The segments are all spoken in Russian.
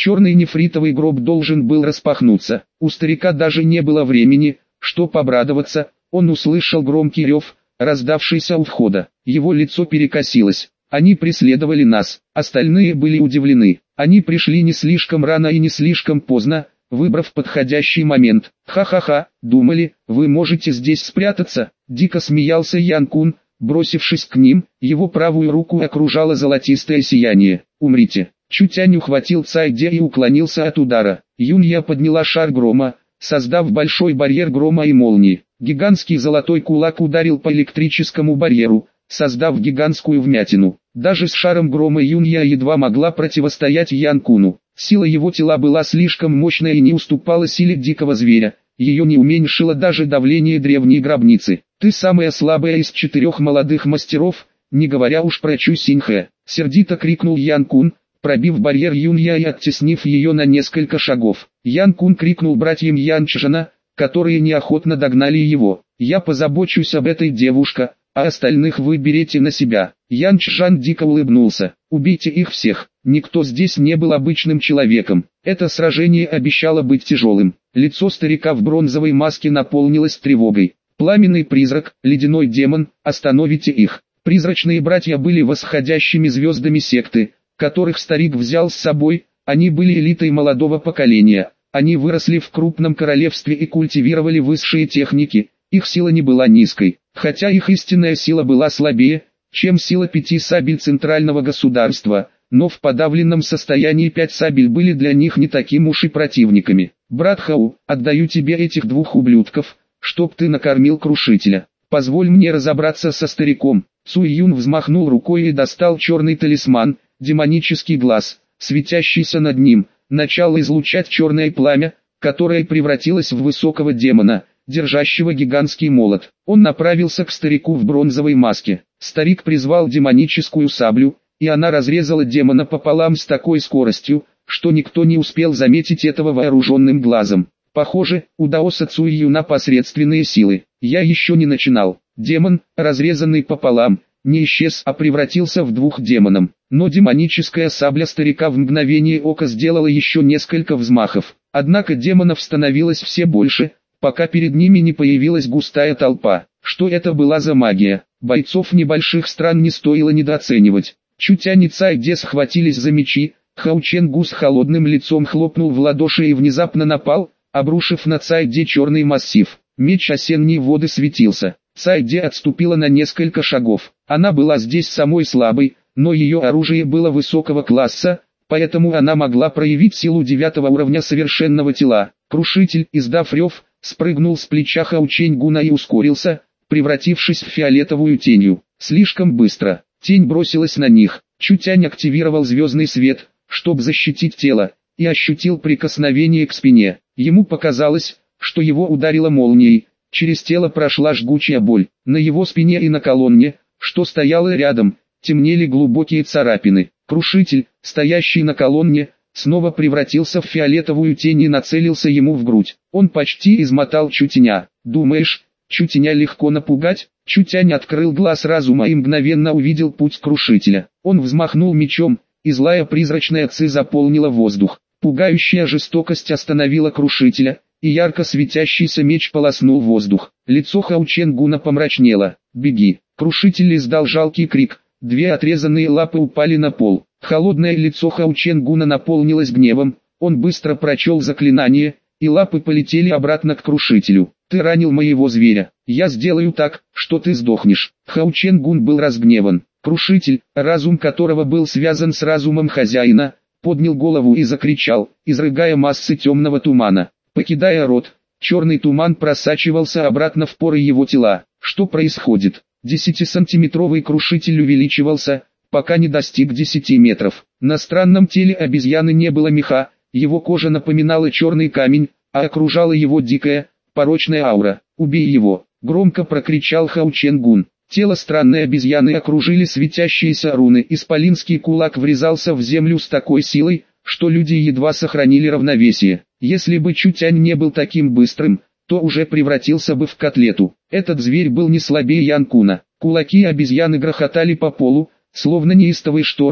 Черный нефритовый гроб должен был распахнуться. У старика даже не было времени, чтоб обрадоваться. Он услышал громкий рев, раздавшийся у входа. Его лицо перекосилось. Они преследовали нас. Остальные были удивлены. Они пришли не слишком рано и не слишком поздно, выбрав подходящий момент. «Ха-ха-ха, думали, вы можете здесь спрятаться?» Дико смеялся Ян Кун, бросившись к ним. Его правую руку окружало золотистое сияние. «Умрите!» Чутянь ухватил Цайде и уклонился от удара. Юнья подняла шар грома, создав большой барьер грома и молнии. Гигантский золотой кулак ударил по электрическому барьеру, создав гигантскую вмятину. Даже с шаром грома Юнья едва могла противостоять Ян Куну. Сила его тела была слишком мощной и не уступала силе дикого зверя. Ее не уменьшило даже давление древней гробницы. «Ты самая слабая из 4 молодых мастеров, не говоря уж про Чу Синьхэ», — сердито крикнул Ян Кун, пробив барьер Юнья и оттеснив ее на несколько шагов. Ян Кун крикнул братьям Ян Чжана, которые неохотно догнали его: «Я позабочусь об этой девушке, а остальных вы берете на себя». Ян Чжан дико улыбнулся: «Убейте их всех». Никто здесь не был обычным человеком. Это сражение обещало быть тяжелым. Лицо старика в бронзовой маске наполнилось тревогой. «Пламенный призрак, ледяной демон, остановите их». Призрачные братья были восходящими звездами секты, которых старик взял с собой. Они были элитой молодого поколения. Они выросли в крупном королевстве и культивировали высшие техники. Их сила не была низкой, хотя их истинная сила была слабее, чем сила 5 сабель центрального государства, но в подавленном состоянии 5 сабель были для них не таким уж и противниками. «Брат Хау, отдаю тебе этих 2 ублюдков, чтоб ты накормил крушителя. Позволь мне разобраться со стариком». Цуй Юн взмахнул рукой и достал черный талисман, демонический глаз, светящийся над ним, начал излучать черное пламя, которое превратилось в высокого демона, держащего гигантский молот. Он направился к старику в бронзовой маске. Старик призвал демоническую саблю, и она разрезала демона пополам с такой скоростью, что никто не успел заметить этого вооруженным глазом. Похоже, у даоса Цуй Юна посредственные силы. Я еще не начинал. Демон, разрезанный пополам, не исчез, а превратился в 2 демонов. Но демоническая сабля старика в мгновение ока сделала еще несколько взмахов. Однако демонов становилось все больше, пока перед ними не появилась густая толпа. Что это была за магия? Бойцов небольших стран не стоило недооценивать. Чутянь и Цайде схватились за мечи. Хао Ченгу с холодным лицом хлопнул в ладоши и внезапно напал, обрушив на Цайде черный массив. Меч осенней воды светился. Цайде отступила на несколько шагов. Она была здесь самой слабой, но ее оружие было высокого класса, поэтому она могла проявить силу 9 уровня совершенного тела. Крушитель, издав рев, спрыгнул с плеча Хао Ченгуна и ускорился, превратившись в фиолетовую тенью. Слишком быстро. Тень бросилась на них. Чутянь активировал звездный свет, чтобы защитить тело, и ощутил прикосновение к спине. Ему показалось, что его ударило молнией. Через тело прошла жгучая боль. На его спине и на колонне, что стояло рядом, темнели глубокие царапины. Крушитель, стоящий на колонне, снова превратился в фиолетовую тень и нацелился ему в грудь. Он почти измотал Чутяня. «Думаешь, Чутяня легко напугать?» Чутянь открыл глаз разума и мгновенно увидел путь крушителя. Он взмахнул мечом, и злая призрачная ци заполнила воздух. Пугающая жестокость остановила крушителя, и ярко светящийся меч полоснул воздух. Лицо Хао Ченгуна помрачнело. «Беги!» Крушитель издал жалкий крик. 2 отрезанные лапы упали на пол. Холодное лицо Хао Ченгуна наполнилось гневом. Он быстро прочел заклинание, и лапы полетели обратно к крушителю. «Ты ранил моего зверя. Я сделаю так, что ты сдохнешь». Хао Ченгун был разгневан. Крушитель, разум которого был связан с разумом хозяина, поднял голову и закричал, изрыгая массы темного тумана. Покидая рот, черный туман просачивался обратно в поры его тела. Что происходит? 10-сантиметровый крушитель увеличивался, пока не достиг 10 метров. На странном теле обезьяны не было меха, его кожа напоминала черный камень, а окружала его дикая, порочная аура. «Убей его!» — громко прокричал Хао Ченгун. Тело странной обезьяны окружили светящиеся руны. Исполинский кулак врезался в землю с такой силой, что люди едва сохранили равновесие. Если бы Чутянь не был таким быстрым, то уже превратился бы в котлету. Этот зверь был не слабее Ян Куна. Кулаки обезьяны грохотали по полу, словно неистовый шторм,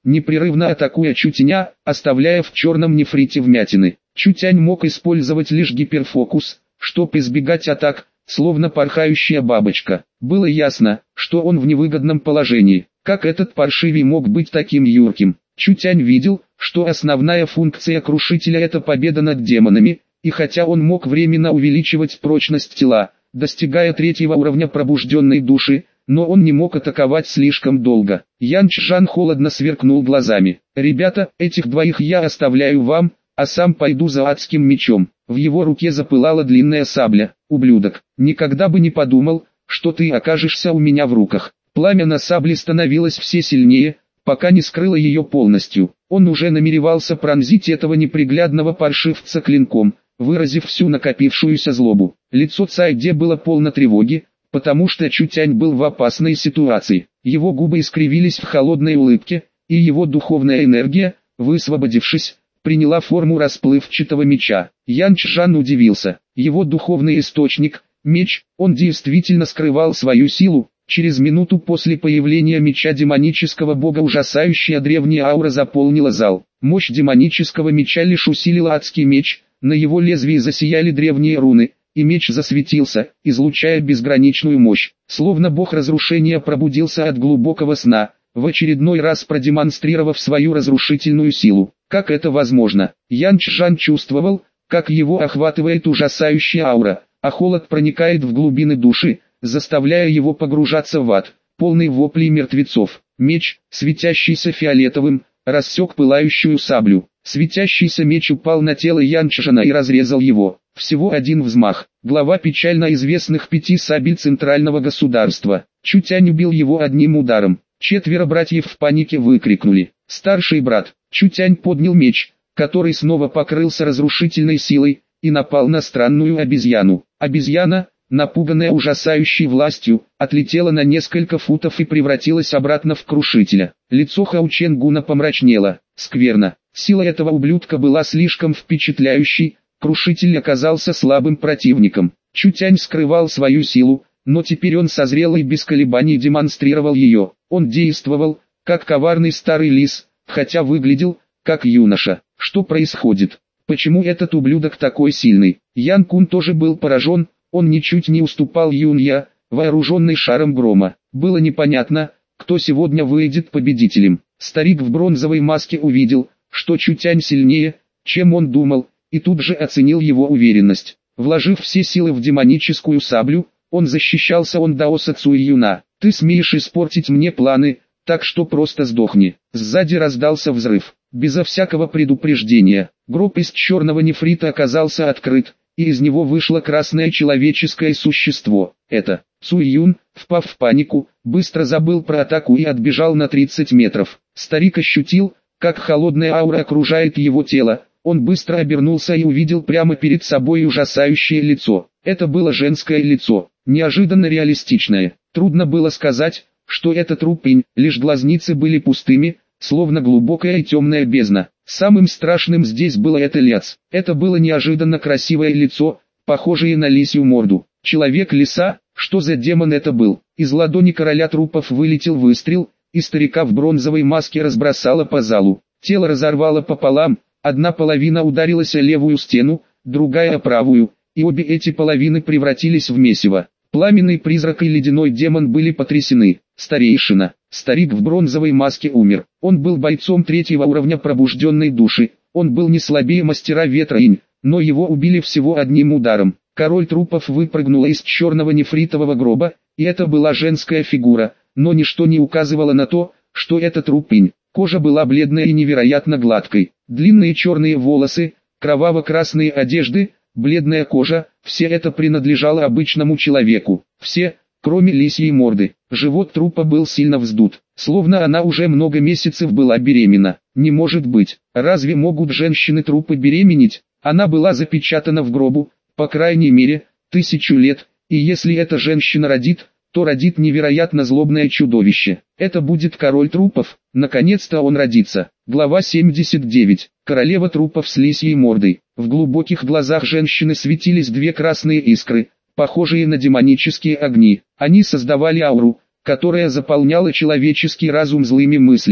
непрерывно атакуя Чутяня, оставляя в черном нефрите вмятины. Чутянь мог использовать лишь гиперфокус, чтобы избегать атак, словно порхающая бабочка. Было ясно, что он в невыгодном положении. Как этот паршивый мог быть таким юрким? Чутянь видел, что основная функция крушителя – это победа над демонами, и хотя он мог временно увеличивать прочность тела, достигая 3-го уровня пробужденной души, но он не мог атаковать слишком долго. Ян Чжан холодно сверкнул глазами. «Ребята, этих двоих я оставляю вам, а сам пойду за адским мечом». В его руке запылала длинная сабля. «Ублюдок, никогда бы не подумал, что ты окажешься у меня в руках». Пламя на сабле становилось все сильнее, пока не скрыло ее полностью. Он уже намеревался пронзить этого неприглядного паршивца клинком, выразив всю накопившуюся злобу. Лицо Цайде было полно тревоги, потому что Чутянь был в опасной ситуации. Его губы искривились в холодной улыбке, и его духовная энергия, высвободившись, приняла форму расплывчатого меча. Ян Чжан удивился. Его духовный источник, меч, он действительно скрывал свою силу. Через минуту после появления меча демонического бога ужасающая древняя аура заполнила зал. Мощь демонического меча лишь усилила адский меч, на его лезвии засияли древние руны, и меч засветился, излучая безграничную мощь. Словно бог разрушения пробудился от глубокого сна, в очередной раз продемонстрировав свою разрушительную силу. Как это возможно? Ян Чжан чувствовал, как его охватывает ужасающая аура, а холод проникает в глубины души, заставляя его погружаться в ад, полный воплей мертвецов. Меч, светящийся фиолетовым, рассек пылающую саблю. Светящийся меч упал на тело Ян Чжана и разрезал его. Всего один взмах. Глава печально известных 5 сабель центрального государства. Чутянь убил его одним ударом. 4 братьев в панике выкрикнули: «Старший брат!» Чутянь поднял меч, который снова покрылся разрушительной силой, и напал на странную обезьяну. Обезьяна, напуганная ужасающей властью, отлетела на несколько футов и превратилась обратно в крушителя. Лицо Хао Чен-гуна помрачнело. Скверно. Сила этого ублюдка была слишком впечатляющей, крушитель оказался слабым противником. Чутянь скрывал свою силу, но теперь он созрел и без колебаний демонстрировал ее. Он действовал, как коварный старый лис, хотя выглядел, как юноша. Что происходит? Почему этот ублюдок такой сильный? Ян Кун тоже был поражен. Он ничуть не уступал Юнья, вооруженный шаром грома. Было непонятно, кто сегодня выйдет победителем. Старик в бронзовой маске увидел, что Чутянь сильнее, чем он думал, и тут же оценил его уверенность. Вложив все силы в демоническую саблю, он защищался от Даоса Цуйюна. «Ты смеешь испортить мне планы, так что просто сдохни». Сзади раздался взрыв. Безо всякого предупреждения, гроб из черного нефрита оказался открыт, и из него вышло красное человеческое существо. Это Цуйюн, впав в панику, быстро забыл про атаку и отбежал на 30 метров. Старик ощутил, как холодная аура окружает его тело. Он быстро обернулся и увидел прямо перед собой ужасающее лицо. Это было женское лицо, неожиданно реалистичное. Трудно было сказать, что это трупень, лишь глазницы были пустыми, словно глубокая и темная бездна. Самым страшным здесь было это лицо. Это было неожиданно красивое лицо, похожее на лисью морду. Человек-лиса, что за демон это был? Из ладони короля трупов вылетел выстрел, и старика в бронзовой маске разбросало по залу. Тело разорвало пополам, одна половина ударилась о левую стену, другая о правую, и обе эти половины превратились в месиво. Пламенный призрак и ледяной демон были потрясены. Старейшина, старик в бронзовой маске умер. Он был бойцом 3-го уровня пробужденной души. Он был не слабее мастера ветра Инь, но его убили всего одним ударом. Король трупов выпрыгнула из черного нефритового гроба, и это была женская фигура, но ничто не указывало на то, что это труп Инь. Кожа была бледной и невероятно гладкой. Длинные черные волосы, кроваво-красные одежды, бледная кожа, все это принадлежало обычному человеку. Все, кроме лисьей морды. Живот трупа был сильно вздут, словно она уже много месяцев была беременна. Не может быть, разве могут женщины-трупы беременеть? Она была запечатана в гробу, по крайней мере, 1000 лет, и если эта женщина родит, то родит невероятно злобное чудовище. Это будет король трупов, наконец-то он родится. Глава 79. Королева трупов с лисьей мордой. В глубоких глазах женщины светились 2 красные искры, похожие на демонические огни. Они создавали ауру, которая заполняла человеческий разум злыми мыслями.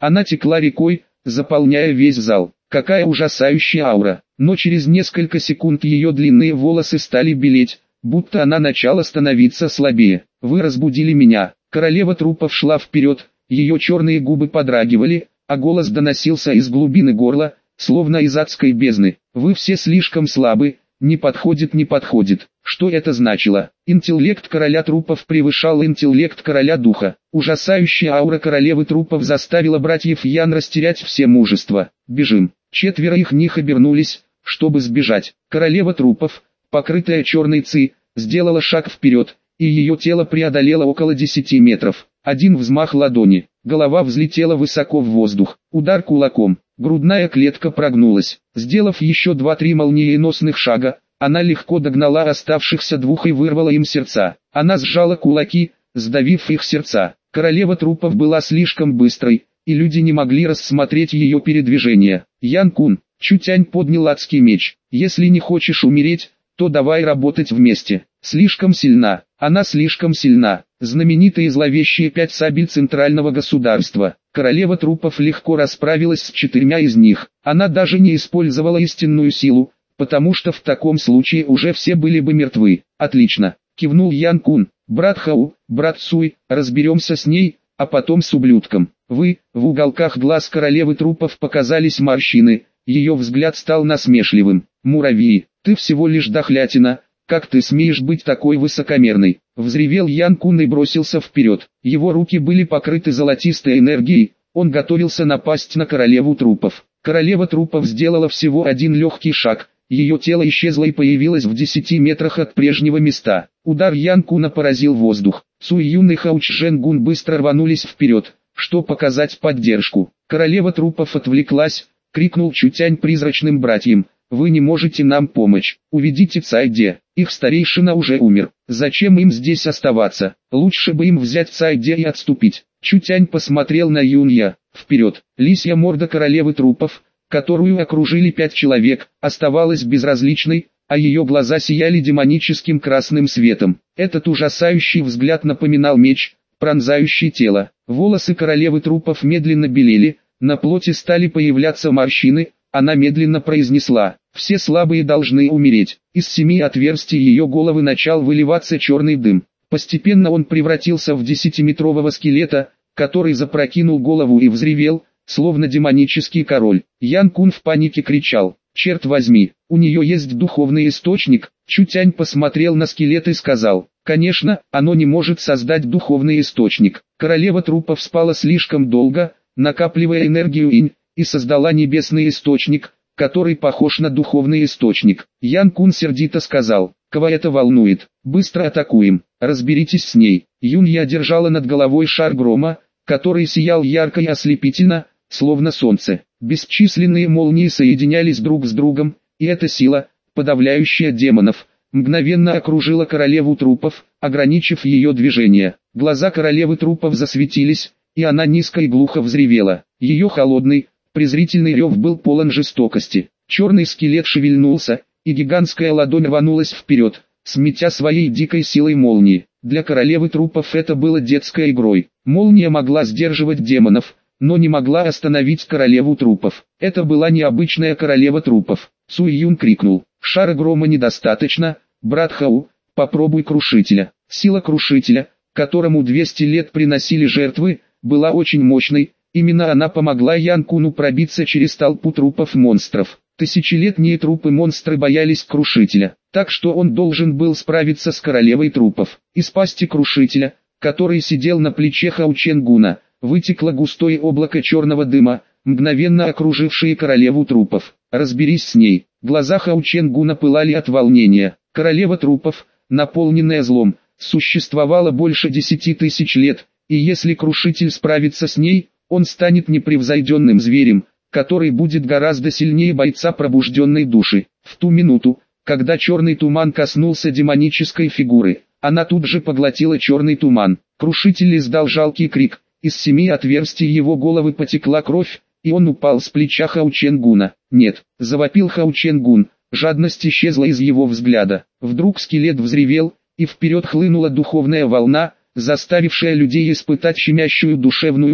Она текла рекой, заполняя весь зал. Какая ужасающая аура! Но через несколько секунд ее длинные волосы стали белеть, будто она начала становиться слабее. «Вы разбудили меня». Королева трупов шла вперед, ее черные губы подрагивали, а голос доносился из глубины горла, словно из адской бездны. «Вы все слишком слабы, не подходит». Что это значило? Интеллект короля трупов превышал интеллект короля духа. Ужасающая аура королевы трупов заставила братьев Ян растерять все мужество. «Бежим». Четверо их них обернулись, чтобы сбежать. Королева трупов, покрытая черной ци, сделала шаг вперед, и ее тело преодолело около 10 метров. Один взмах ладони, голова взлетела высоко в воздух, удар кулаком, грудная клетка прогнулась. Сделав еще 2-3 молниеносных шага, она легко догнала оставшихся двух и вырвала им сердца. Она сжала кулаки, сдавив их сердца. Королева трупов была слишком быстрой, и люди не могли рассмотреть ее передвижение. «Ян Кун», Чутянь поднял адский меч. «Если не хочешь умереть, то давай работать вместе». Слишком сильна, она слишком сильна. Знаменитые зловещие 5 сабель центрального государства. Королева трупов легко расправилась с 4 из них. Она даже не использовала истинную силу, потому что в таком случае уже все были бы мертвы. «Отлично», кивнул Ян Кун. «Брат Хау, брат Цуй, разберемся с ней, а потом с ублюдком». В уголках глаз королевы трупов показались морщины, ее взгляд стал насмешливым. «Муравьи, ты всего лишь дохлятина, как ты смеешь быть такой высокомерной?» Взревел Ян Кун и бросился вперед. Его руки были покрыты золотистой энергией, он готовился напасть на королеву трупов. Королева трупов сделала всего один легкий шаг, ее тело исчезло и появилось в 10 метрах от прежнего места. Удар Ян Куна поразил воздух. Цуй Юн и Хао Чжэн Гун быстро рванулись вперед, чтобы показать поддержку. Королева трупов отвлеклась, крикнул Чутянь призрачным братьям: «Вы не можете нам помочь, уведите Цайде, их старейшина уже умер, зачем им здесь оставаться, лучше бы им взять Цайде и отступить». Чутянь посмотрел на Юнья. Вперед, лисья морда королевы трупов, которую окружили 5 человек, оставалась безразличной, а ее глаза сияли демоническим красным светом. Этот ужасающий взгляд напоминал меч, пронзающий тело. Волосы королевы трупов медленно белели, на плоти стали появляться морщины. Она медленно произнесла: «Все слабые должны умереть». Из 7 отверстий ее головы начал выливаться черный дым. Постепенно он превратился в 10-метрового скелета, который запрокинул голову и взревел, словно демонический король. Ян Кун в панике кричал: «Черт возьми, у нее есть духовный источник». Чутянь посмотрел на скелет и сказал: «Конечно, оно не может создать духовный источник». Королева трупов спала слишком долго, накапливая энергию инь, и создала небесный источник, который похож на духовный источник. Ян Кун сердито сказал: «Кого это волнует? Быстро атакуем, разберитесь с ней». Юнья держала над головой шар грома, который сиял ярко и ослепительно, словно солнце. Бесчисленные молнии соединялись друг с другом, и эта сила, подавляющая демонов, мгновенно окружила королеву трупов, ограничив ее движение. Глаза королевы трупов засветились, и она низко и глухо взревела. Ее холодный, презрительный рев был полон жестокости. Черный скелет шевельнулся, и гигантская ладонь рванулась вперед, сметя своей дикой силой молнии. Для королевы трупов это было детской игрой. Молния могла сдерживать демонов, но не могла остановить королеву трупов. Это была необычная королева трупов. Цуй Юн крикнул: «Шара грома недостаточно, брат Хау, попробуй крушителя». Сила крушителя, которому 200 лет приносили жертвы, была очень мощной. Именно она помогла Ян Куну пробиться через толпу трупов-монстров. Тысячелетние трупы-монстры боялись крушителя, так что он должен был справиться с королевой трупов. Из пасти крушителя, который сидел на плече Хао Ченгуна, вытекло густое облако черного дыма, мгновенно окружившее королеву трупов. «Разберись с ней». Глаза Хао Ченгуна пылали от волнения. Королева трупов, наполненная злом, существовала больше 10 тысяч лет, и если крушитель справится с ней, он станет непревзойденным зверем, который будет гораздо сильнее бойца пробужденной души. В ту минуту, когда черный туман коснулся демонической фигуры, она тут же поглотила черный туман. Крушитель издал жалкий крик, из 7 отверстий его головы потекла кровь, и он упал с плеча Хао Ченгуна. «Нет!» – завопил Хао Ченгун, жадность исчезла из его взгляда. Вдруг скелет взревел, и вперед хлынула духовная волна, заставившая людей испытать щемящую душевную боль,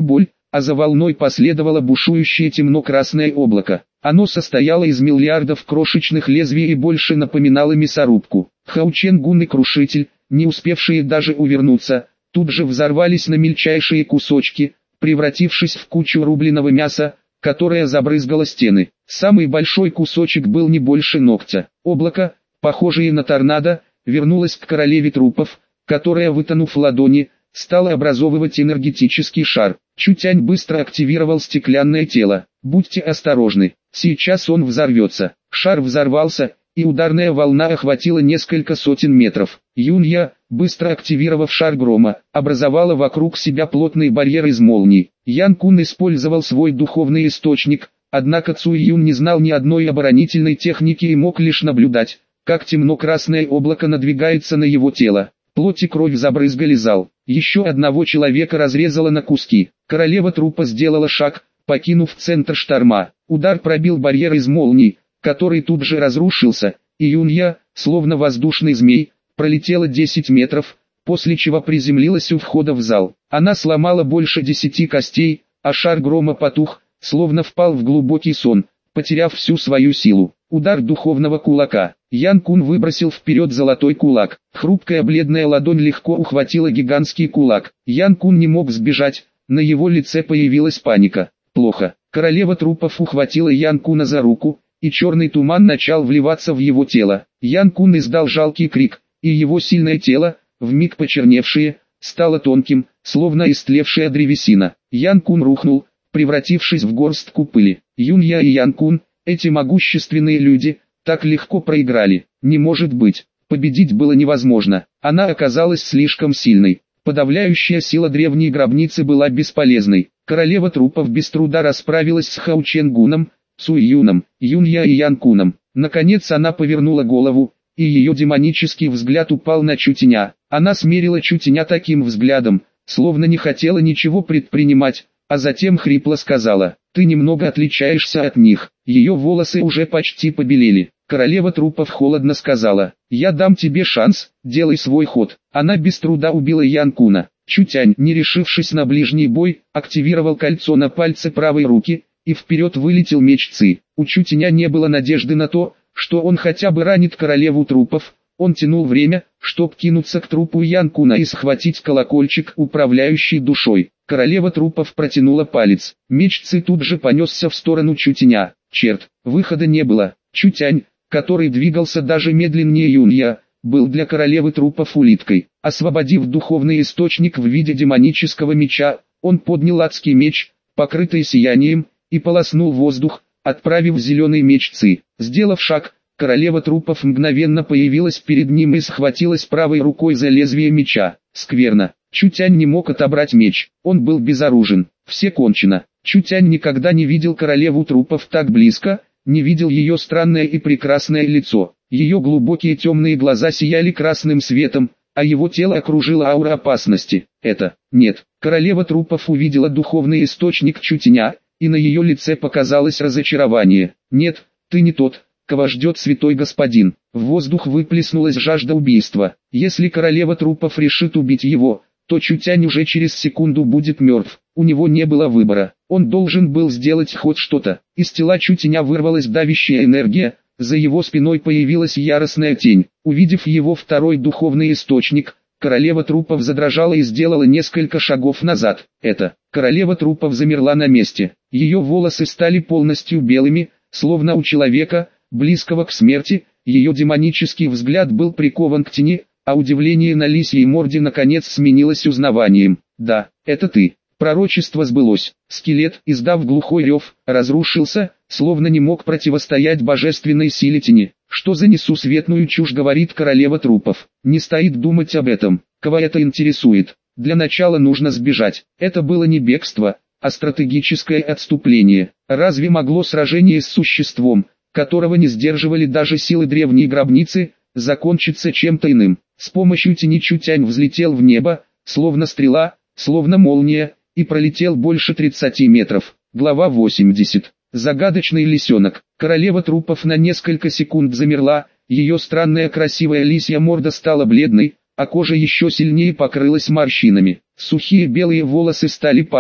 а за волной последовало бушующее темно-красное облако. Оно состояло из миллиардов крошечных лезвий и больше напоминало мясорубку. Хао Чен Гун и Крушитель, не успевшие даже увернуться, тут же взорвались на мельчайшие кусочки, превратившись в кучу рубленого мяса, которое забрызгало стены. Самый большой кусочек был не больше ногтя. Облако, похожее на торнадо, вернулось к королеве трупов, которая, вытянув ладони, стала образовывать энергетический шар. Чутянь быстро активировал стеклянное тело. Будьте осторожны, сейчас он взорвется. Шар взорвался, и ударная волна охватила несколько сотен метров. Юнья, быстро активировав шар грома, образовала вокруг себя плотный барьер из молний. Ян Кун использовал свой духовный источник, однако Цуй Юн не знал ни одной оборонительной техники и мог лишь наблюдать, как темно-красное облако надвигается на его тело. Плоть и кровь забрызгали зал. Еще одного человека разрезало на куски. Королева трупа сделала шаг, покинув центр шторма. Удар пробил барьер из молний, который тут же разрушился, и Юнья, словно воздушный змей, пролетела 10 метров, после чего приземлилась у входа в зал. Она сломала больше 10 костей, а шар грома потух, словно впал в глубокий сон, потеряв всю свою силу. Удар духовного кулака. Ян Кун выбросил вперед золотой кулак. Хрупкая бледная ладонь легко ухватила гигантский кулак. Ян Кун не мог сбежать, на его лице появилась паника. Плохо. Королева трупов ухватила Ян Куна за руку, и черный туман начал вливаться в его тело. Ян Кун издал жалкий крик, и его сильное тело, вмиг почерневшее, стало тонким, словно истлевшая древесина. Ян Кун рухнул, превратившись в горстку пыли. Юнья и Ян Кун, эти могущественные люди, так легко проиграли. Не может быть, победить было невозможно. Она оказалась слишком сильной. Подавляющая сила древней гробницы была бесполезной. Королева трупов без труда расправилась с Хао Чен Гуном, Цуй Юном, Юнья и Ян Куном. Наконец она повернула голову, и ее демонический взгляд упал на Чутяня. Она смерила Чутяня таким взглядом, словно не хотела ничего предпринимать, а затем хрипло сказала: «Ты немного отличаешься от них». Ее волосы уже почти побелели. Королева трупов холодно сказала: «Я дам тебе шанс, делай свой ход». Она без труда убила Ян Куна. Чутянь, не решившись на ближний бой, активировал кольцо на пальце правой руки, и вперед вылетел меч Ци. У Чутяня не было надежды на то, что он хотя бы ранит королеву трупов. Он тянул время, чтоб кинуться к трупу Ян Куна и схватить колокольчик, управляющий душой. Королева трупов протянула палец. Меч Ци тут же понесся в сторону Чутяня. Черт, выхода не было. Чутянь, который двигался даже медленнее Юнья, был для королевы трупов улиткой. Освободив духовный источник в виде демонического меча, он поднял адский меч, покрытый сиянием, и полоснул воздух, отправив зеленый меч Ци. Сделав шаг, королева трупов мгновенно появилась перед ним и схватилась правой рукой за лезвие меча. Скверно. Чутянь не мог отобрать меч, он был безоружен. Все кончено. Чутянь никогда не видел королеву трупов так близко, не видел ее странное и прекрасное лицо. Ее глубокие темные глаза сияли красным светом, а его тело окружила аура опасности. Нет. Королева трупов увидела духовный источник Чутяня, и на ее лице показалось разочарование. «Нет, ты не тот, кого ждет святой господин». В воздух выплеснулась жажда убийства. Если королева трупов решит убить его, то Чутянь уже через секунду будет мертв. У него не было выбора. Он должен был сделать хоть что-то. Из тела Чутяня вырвалась давящая энергия, за его спиной появилась яростная тень. Увидев его второй духовный источник, королева трупов задрожала и сделала несколько шагов назад. Королева трупов замерла на месте. Ее волосы стали полностью белыми, словно у человека, близкого к смерти. Ее демонический взгляд был прикован к тени, а удивление на лисьей морде наконец сменилось узнаванием. «Да, это ты». Пророчество сбылось. Скелет, издав глухой рев, разрушился, словно не мог противостоять божественной силе тени. «Что за несусветную чушь говорит королева трупов? Не стоит думать об этом. Кого это интересует? Для начала нужно сбежать». Это было не бегство, а стратегическое отступление. Разве могло сражение с существом, которого не сдерживали даже силы древней гробницы, закончиться чем-то иным? С помощью тени Чутянь взлетел в небо, словно стрела, словно молния, и пролетел больше 30 метров. Глава 80. Загадочный лисенок. Королева трупов на несколько секунд замерла, ее странная красивая лисья морда стала бледной, а кожа еще сильнее покрылась морщинами. Сухие белые волосы стали падать,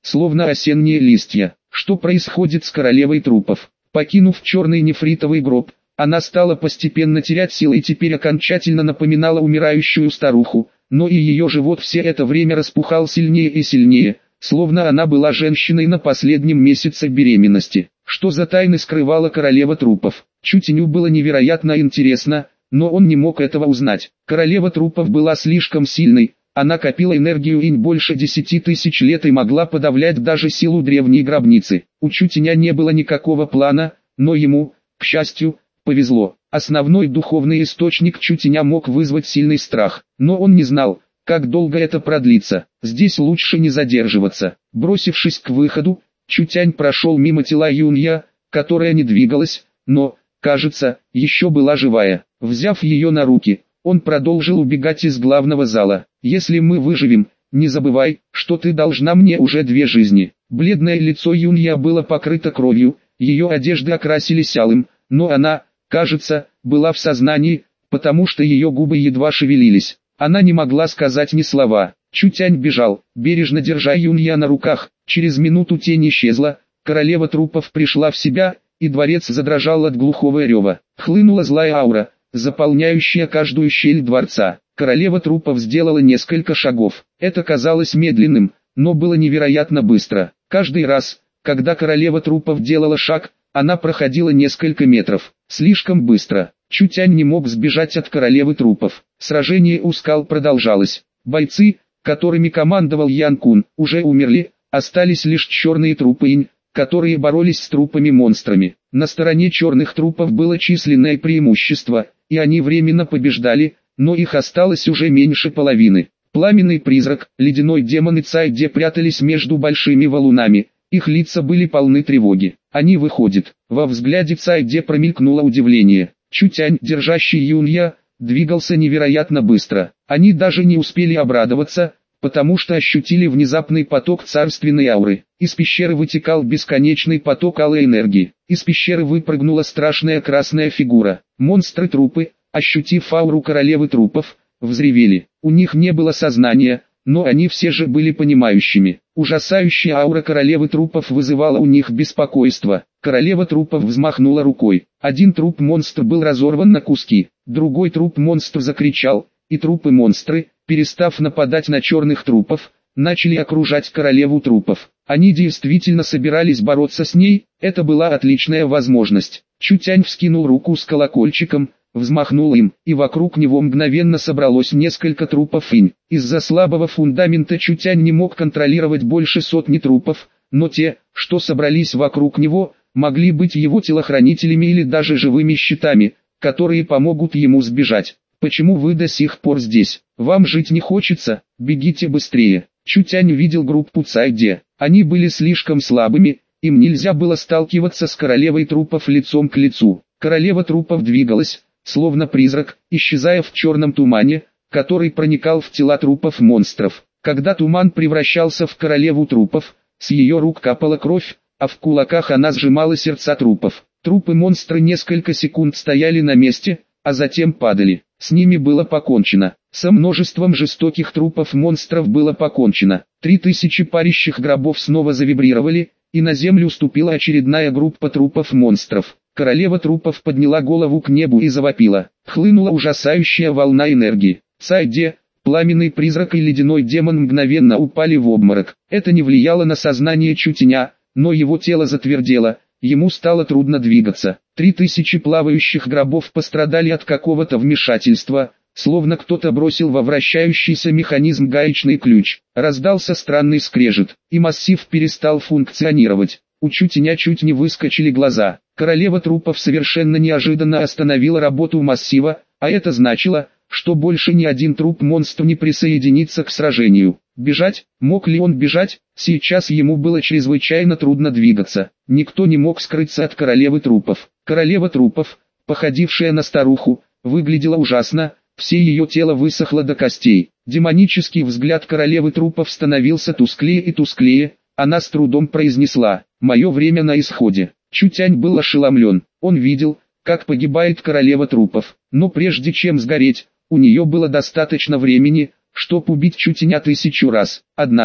словно осенние листья. Что происходит с королевой трупов? Покинув черный нефритовый гроб, она стала постепенно терять силы и теперь окончательно напоминала умирающую старуху, но и ее живот все это время распухал сильнее и сильнее, словно она была женщиной на последнем месяце беременности. Что за тайны скрывала королева трупов? Чутеню было невероятно интересно, но он не мог этого узнать. Королева трупов была слишком сильной, она копила энергию инь больше 10 тысяч лет и могла подавлять даже силу древней гробницы. У Чутеня не было никакого плана, но ему, к счастью, повезло. Основной духовный источник Чутеня мог вызвать сильный страх, но он не знал, как долго это продлится. Здесь лучше не задерживаться. Бросившись к выходу, Чутянь прошел мимо тела Юнья, которая не двигалась, но, кажется, еще была живая. Взяв ее на руки, он продолжил убегать из главного зала. «Если мы выживем, не забывай, что ты должна мне уже 2 жизни». Бледное лицо Юнья было покрыто кровью, ее одежды окрасились алым, но она, кажется, была в сознании, потому что ее губы едва шевелились. Она не могла сказать ни слова. Чутянь бежал, бережно держа Юнья на руках. Через минуту тень исчезла, королева трупов пришла в себя, и дворец задрожал от глухого рева. Хлынула злая аура, заполняющая каждую щель дворца. Королева трупов сделала несколько шагов. Это казалось медленным, но было невероятно быстро. Каждый раз, когда королева трупов делала шаг, она проходила несколько метров. Слишком быстро. Чутянь не мог сбежать от королевы трупов. Сражение у скал продолжалось. Бойцы, которыми командовал Ян Кун, уже умерли, остались лишь черные трупы инь, которые боролись с трупами-монстрами. На стороне черных трупов было численное преимущество, и они временно побеждали, но их осталось уже меньше половины. Пламенный призрак, ледяной демон и Цайде прятались между большими валунами, их лица были полны тревоги. Они выходят. Во взгляде Цайде промелькнуло удивление. Чутянь, держащий Юнья, двигался невероятно быстро. Они даже не успели обрадоваться, потому что ощутили внезапный поток царственной ауры. Из пещеры вытекал бесконечный поток алой энергии. Из пещеры выпрыгнула страшная красная фигура. Монстры-трупы, ощутив ауру королевы трупов, взревели. У них не было сознания, но они все же были понимающими. Ужасающая аура королевы трупов вызывала у них беспокойство. Королева трупов взмахнула рукой. Один труп-монстр был разорван на куски, другой труп-монстр закричал, и трупы-монстры, перестав нападать на черных трупов, начали окружать королеву трупов. Они действительно собирались бороться с ней, это была отличная возможность. Чутянь вскинул руку с колокольчиком, взмахнул им, и вокруг него мгновенно собралось несколько трупов инь. Из-за слабого фундамента Чутянь не мог контролировать больше сотни трупов, но те, что собрались вокруг него, могли быть его телохранителями или даже живыми щитами, которые помогут ему сбежать. «Почему вы до сих пор здесь? Вам жить не хочется? Бегите быстрее!» Чутянь видел группу Цайде. Они были слишком слабыми, им нельзя было сталкиваться с королевой трупов лицом к лицу. Королева трупов двигалась, словно призрак, исчезая в черном тумане, который проникал в тела трупов монстров. Когда туман превращался в королеву трупов, с ее рук капала кровь, а в кулаках она сжимала сердца трупов. Трупы-монстры несколько секунд стояли на месте, а затем падали. С ними было покончено. Со множеством жестоких трупов-монстров было покончено. 3000 парящих гробов снова завибрировали, и на землю ступила очередная группа трупов-монстров. Королева трупов подняла голову к небу и завопила. Хлынула ужасающая волна энергии. Цайде, пламенный призрак и ледяной демон мгновенно упали в обморок. Это не влияло на сознание Чутеня, но его тело затвердело, ему стало трудно двигаться. 3000 плавающих гробов пострадали от какого-то вмешательства, словно кто-то бросил во вращающийся механизм гаечный ключ. Раздался странный скрежет, и массив перестал функционировать. У Чутеня чуть не выскочили глаза. Королева трупов совершенно неожиданно остановила работу массива, а это значило, что больше ни один труп-монстр не присоединится к сражению. Бежать? Мог ли он бежать? Сейчас ему было чрезвычайно трудно двигаться. Никто не мог скрыться от королевы трупов. Королева трупов, походившая на старуху, выглядела ужасно, все ее тело высохло до костей. Демонический взгляд королевы трупов становился тусклее и тусклее, она с трудом произнесла: «Мое время на исходе». Чутянь был ошеломлен, он видел, как погибает королева трупов, но прежде чем сгореть, у нее было достаточно времени, чтобы убить Чутеня 1000 раз. Однако,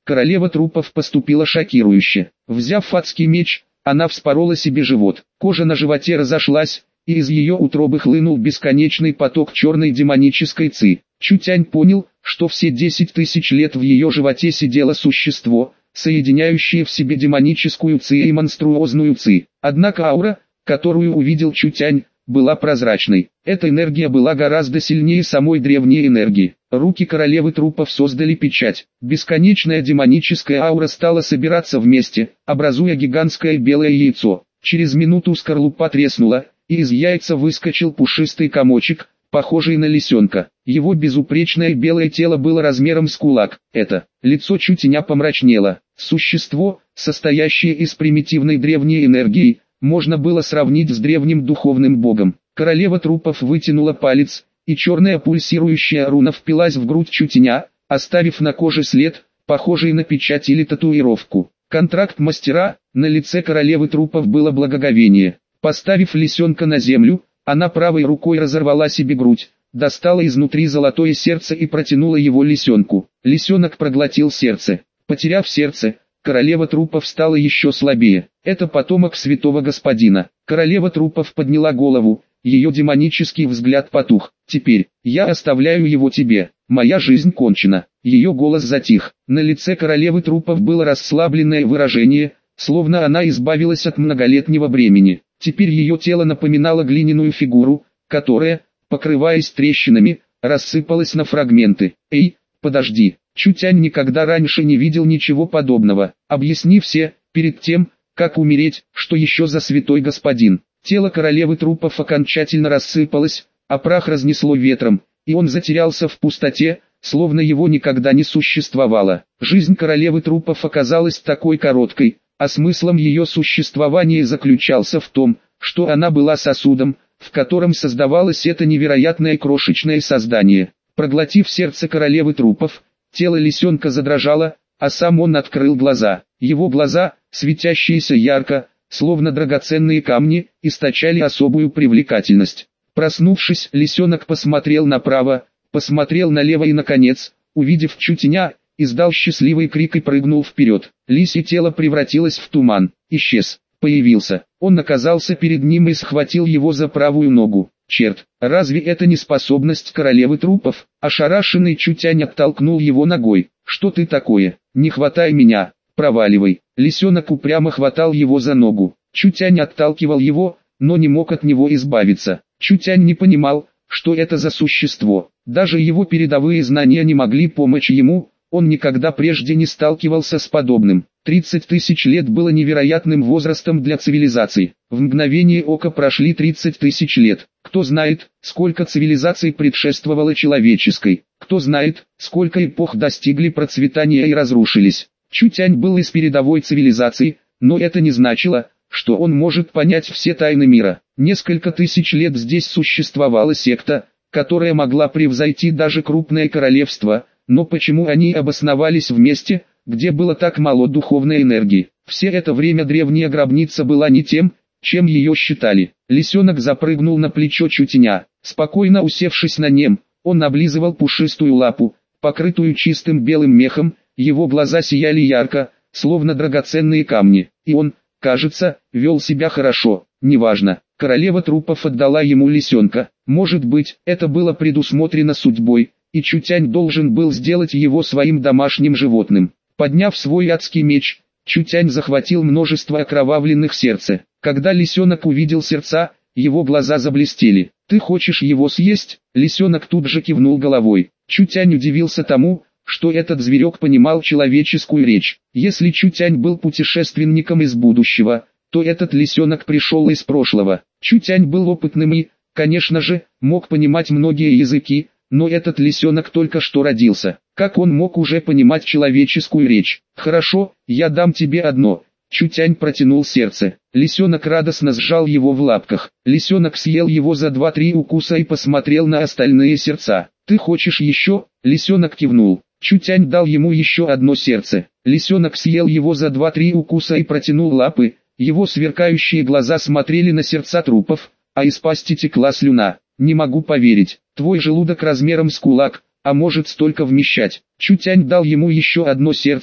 Королева трупов поступила шокирующе. Взяв адский меч, она вспорола себе живот. Кожа на животе разошлась, и из ее утробы хлынул бесконечный поток черной демонической ци. Чутянь понял, что все 10 тысяч лет в ее животе сидело существо, соединяющее в себе демоническую ци и монструозную ци. Однако аура, которую увидел Чутянь, была прозрачной. Эта энергия была гораздо сильнее самой древней энергии. Руки королевы трупов создали печать. Бесконечная демоническая аура стала собираться вместе, образуя гигантское белое яйцо. Через минуту скорлупа треснула, и из яйца выскочил пушистый комочек, похожий на лисенка. Его безупречное белое тело было размером с кулак. Это лицо Чутяня помрачнело. Существо, состоящее из примитивной древней энергии, можно было сравнить с древним духовным богом. Королева трупов вытянула палец, и черная пульсирующая руна впилась в грудь Чутяня, оставив на коже след, похожий на печать или татуировку. Контракт мастера. На лице королевы трупов было благоговение. Поставив лисенка на землю, она правой рукой разорвала себе грудь, достала изнутри золотое сердце и протянула его лисенку. Лисенок проглотил сердце. Потеряв сердце, королева трупов стала еще слабее. Это потомок святого господина. Королева трупов подняла голову, ее демонический взгляд потух. «Теперь, я оставляю его тебе, моя жизнь кончена». Ее голос затих. На лице королевы трупов было расслабленное выражение, словно она избавилась от многолетнего бремени. Теперь ее тело напоминало глиняную фигуру, которая, покрываясь трещинами, рассыпалась на фрагменты. «Эй, подожди!» Чутянь никогда раньше не видел ничего подобного. «Объясни все, перед тем, как умереть, что еще за святой господин». Тело королевы трупов окончательно рассыпалось, а прах разнесло ветром, и он затерялся в пустоте, словно его никогда не существовало. Жизнь королевы трупов оказалась такой короткой, а смыслом ее существования заключался в том, что она была сосудом, в котором создавалось это невероятное крошечное создание. Проглотив сердце королевы трупов, тело лисенка задрожало, а сам он открыл глаза. Его глаза, светящиеся ярко, словно драгоценные камни, источали особую привлекательность. Проснувшись, лисенок посмотрел направо, посмотрел налево и наконец, увидев Чутяня, издал счастливый крик и прыгнул вперед. Лисье тело превратилось в туман, исчез, появился. Он оказался перед ним и схватил его за правую ногу. Черт, разве это не способность королевы трупов? Ошарашенный Чутянь оттолкнул его ногой. Что ты такое? Не хватай меня, проваливай. Лисенок упрямо хватал его за ногу. Чутянь отталкивал его, но не мог от него избавиться. Чутянь не понимал, что это за существо. Даже его передовые знания не могли помочь ему, он никогда прежде не сталкивался с подобным. 30 тысяч лет было невероятным возрастом для цивилизаций. В мгновение ока прошли 30 тысяч лет. Кто знает, сколько цивилизаций предшествовало человеческой. Кто знает, сколько эпох достигли процветания и разрушились. Чутянь был из передовой цивилизации, но это не значило, что он может понять все тайны мира. Несколько тысяч лет здесь существовала секта, которая могла превзойти даже крупное королевство, но почему они обосновались в месте, где было так мало духовной энергии? Все это время древняя гробница была не тем, чем ее считали. Лисенок запрыгнул на плечо Чутяня. Спокойно усевшись на нем, он облизывал пушистую лапу, покрытую чистым белым мехом, его глаза сияли ярко, словно драгоценные камни, и он, кажется, вел себя хорошо. Неважно, королева трупов отдала ему лисенка. Может быть, это было предусмотрено судьбой, и Чутянь должен был сделать его своим домашним животным. Подняв свой адский меч, Чутянь захватил множество окровавленных сердца. Когда лисенок увидел сердца, его глаза заблестели. «Ты хочешь его съесть?» Лисенок тут же кивнул головой. Чутянь удивился тому, что этот зверек понимал человеческую речь. Если Чутянь был путешественником из будущего, то этот лисенок пришел из прошлого. Чутянь был опытным и, конечно же, мог понимать многие языки, но этот лисенок только что родился. Как он мог уже понимать человеческую речь? «Хорошо, я дам тебе одно». Чутянь протянул сердце. Лисенок радостно сжал его в лапках. Лисенок съел его за 2-3 укуса и посмотрел на остальные сердца. «Ты хочешь еще?» Лисенок кивнул. Чутянь дал ему еще одно сердце. Лисенок съел его за 2-3 укуса и протянул лапы. Его сверкающие глаза смотрели на сердца трупов, а из пасти текла слюна. «Не могу поверить, твой желудок размером с кулак, а может столько вмещать». Чутянь дал ему еще одно сердце,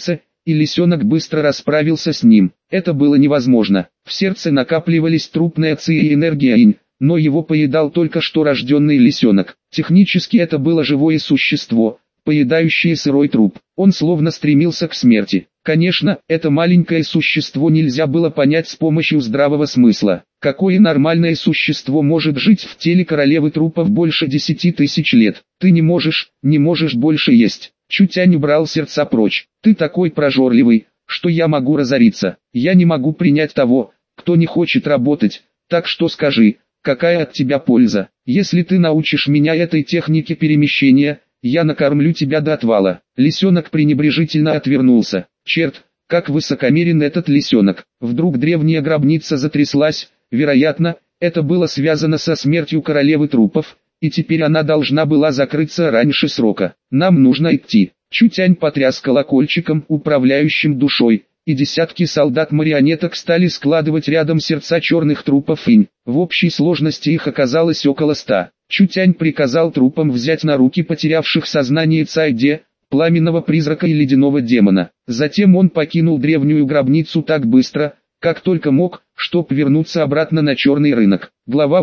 и лисенок быстро расправился с ним. Это было невозможно. В сердце накапливались трупная ци и энергия инь, но его поедал только что рожденный лисенок. Технически это было живое существо, поедающее сырой труп. Он словно стремился к смерти. Конечно, это маленькое существо нельзя было понять с помощью здравого смысла. Какое нормальное существо может жить в теле королевы трупов больше 10 тысяч лет? Ты не можешь больше есть. Чутянь убрал сердца прочь. Ты такой прожорливый, что я могу разориться. Я не могу принять того, кто не хочет работать. Так что скажи, какая от тебя польза? Если ты научишь меня этой технике перемещения, я накормлю тебя до отвала. Лисенок пренебрежительно отвернулся. Черт, как высокомерен этот лисенок. Вдруг древняя гробница затряслась. Вероятно, это было связано со смертью королевы трупов, и теперь она должна была закрыться раньше срока. Нам нужно идти. Чутянь потряс колокольчиком, управляющим душой, и десятки солдат-марионеток стали складывать рядом сердца черных трупов инь. В общей сложности их оказалось около 100. Чутянь приказал трупам взять на руки потерявших сознание Цайде, пламенного призрака и ледяного демона. Затем он покинул древнюю гробницу так быстро, как только мог, чтобы вернуться обратно на черный рынок. Глава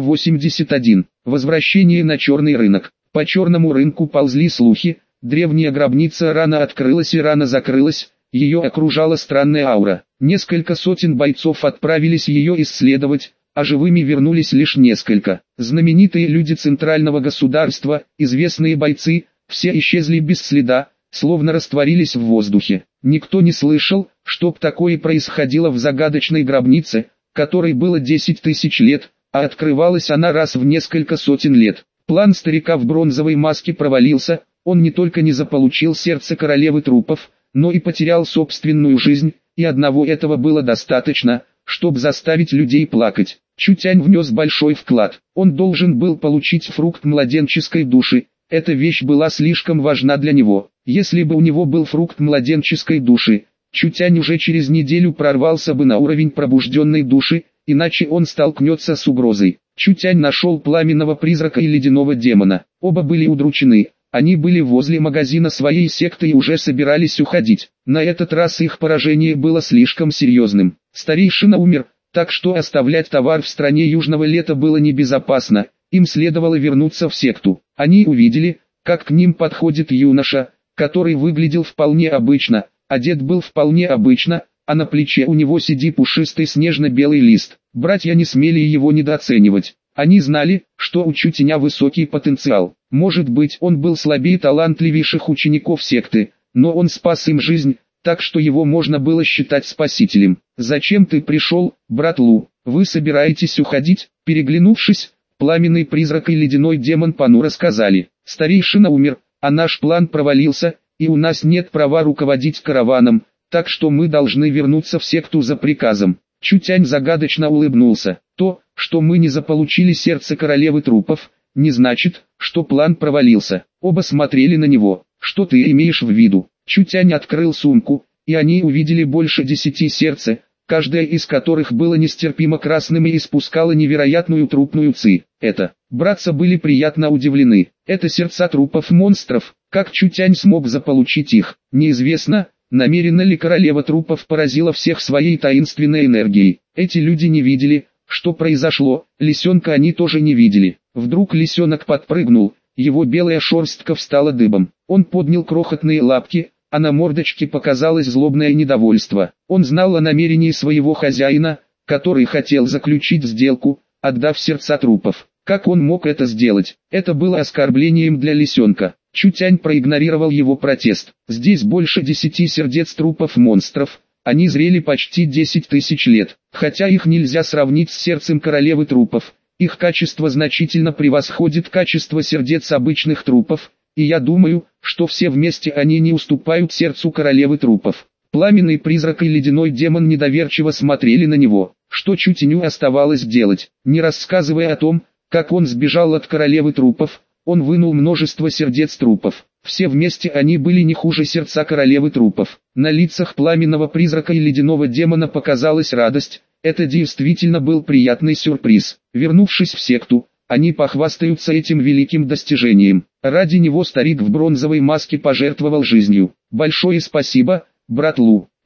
81. Возвращение на черный рынок. По черному рынку ползли слухи, древняя гробница рано открылась и рано закрылась, ее окружала странная аура. Несколько сотен бойцов отправились ее исследовать, а живыми вернулись лишь несколько. Знаменитые люди центрального государства, известные бойцы, все исчезли без следа, словно растворились в воздухе. Никто не слышал, чтоб такое происходило в загадочной гробнице, которой было 10 тысяч лет, а открывалась она раз в несколько сотен лет. План старика в бронзовой маске провалился, он не только не заполучил сердце королевы трупов, но и потерял собственную жизнь, и одного этого было достаточно, чтобы заставить людей плакать. Чутянь внес большой вклад, он должен был получить фрукт младенческой души, эта вещь была слишком важна для него. Если бы у него был фрукт младенческой души, Чутянь уже через неделю прорвался бы на уровень пробужденной души, иначе он столкнется с угрозой. Чутянь нашел пламенного призрака и ледяного демона, оба были удручены, они были возле магазина своей секты и уже собирались уходить. На этот раз их поражение было слишком серьезным. Старейшина умер, так что оставлять товар в стране Южного Лета было небезопасно, им следовало вернуться в секту. Они увидели, как к ним подходит юноша, который выглядел вполне обычно, одет был вполне обычно, а на плече у него сидит пушистый снежно-белый лист. Братья не смели его недооценивать. Они знали, что у Чутяня высокий потенциал. Может быть, он был слабее талантливейших учеников секты, но он спас им жизнь, так что его можно было считать спасителем. «Зачем ты пришел, брат Лу? Вы собираетесь уходить?» Переглянувшись, пламенный призрак и ледяной демон понуро сказали: «Старейшина умер, а наш план провалился, и у нас нет права руководить караваном, так что мы должны вернуться в секту за приказом». Чутянь загадочно улыбнулся. «То, что мы не заполучили сердце королевы трупов, не значит, что план провалился». Оба смотрели на него. «Что ты имеешь в виду?» Чутянь открыл сумку, и они увидели больше 10 сердец, каждое из которых было нестерпимо красным и испускало невероятную трупную ци. Братцы были приятно удивлены. Это сердца трупов монстров. Как Чутянь смог заполучить их, неизвестно. Намеренно ли королева трупов поразила всех своей таинственной энергией? Эти люди не видели, что произошло, лисенка они тоже не видели. Вдруг лисенок подпрыгнул, его белая шерстка встала дыбом. Он поднял крохотные лапки, а на мордочке показалось злобное недовольство. Он знал о намерении своего хозяина, который хотел заключить сделку, отдав сердца трупов. Как он мог это сделать? Это было оскорблением для лисенка. Чутянь проигнорировал его протест. Здесь больше 10 сердец трупов монстров, они зрели почти 10 тысяч лет. Хотя их нельзя сравнить с сердцем королевы трупов, их качество значительно превосходит качество сердец обычных трупов, и я думаю, что все вместе они не уступают сердцу королевы трупов. Пламенный призрак и ледяной демон недоверчиво смотрели на него. Что Чутяню оставалось делать? Не рассказывая о том, как он сбежал от королевы трупов, он вынул множество сердец трупов. Все вместе они были не хуже сердца королевы трупов. На лицах пламенного призрака и ледяного демона показалась радость. Это действительно был приятный сюрприз. Вернувшись в секту, они похвастаются этим великим достижением. Ради него старик в бронзовой маске пожертвовал жизнью. Большое спасибо, брат Лу.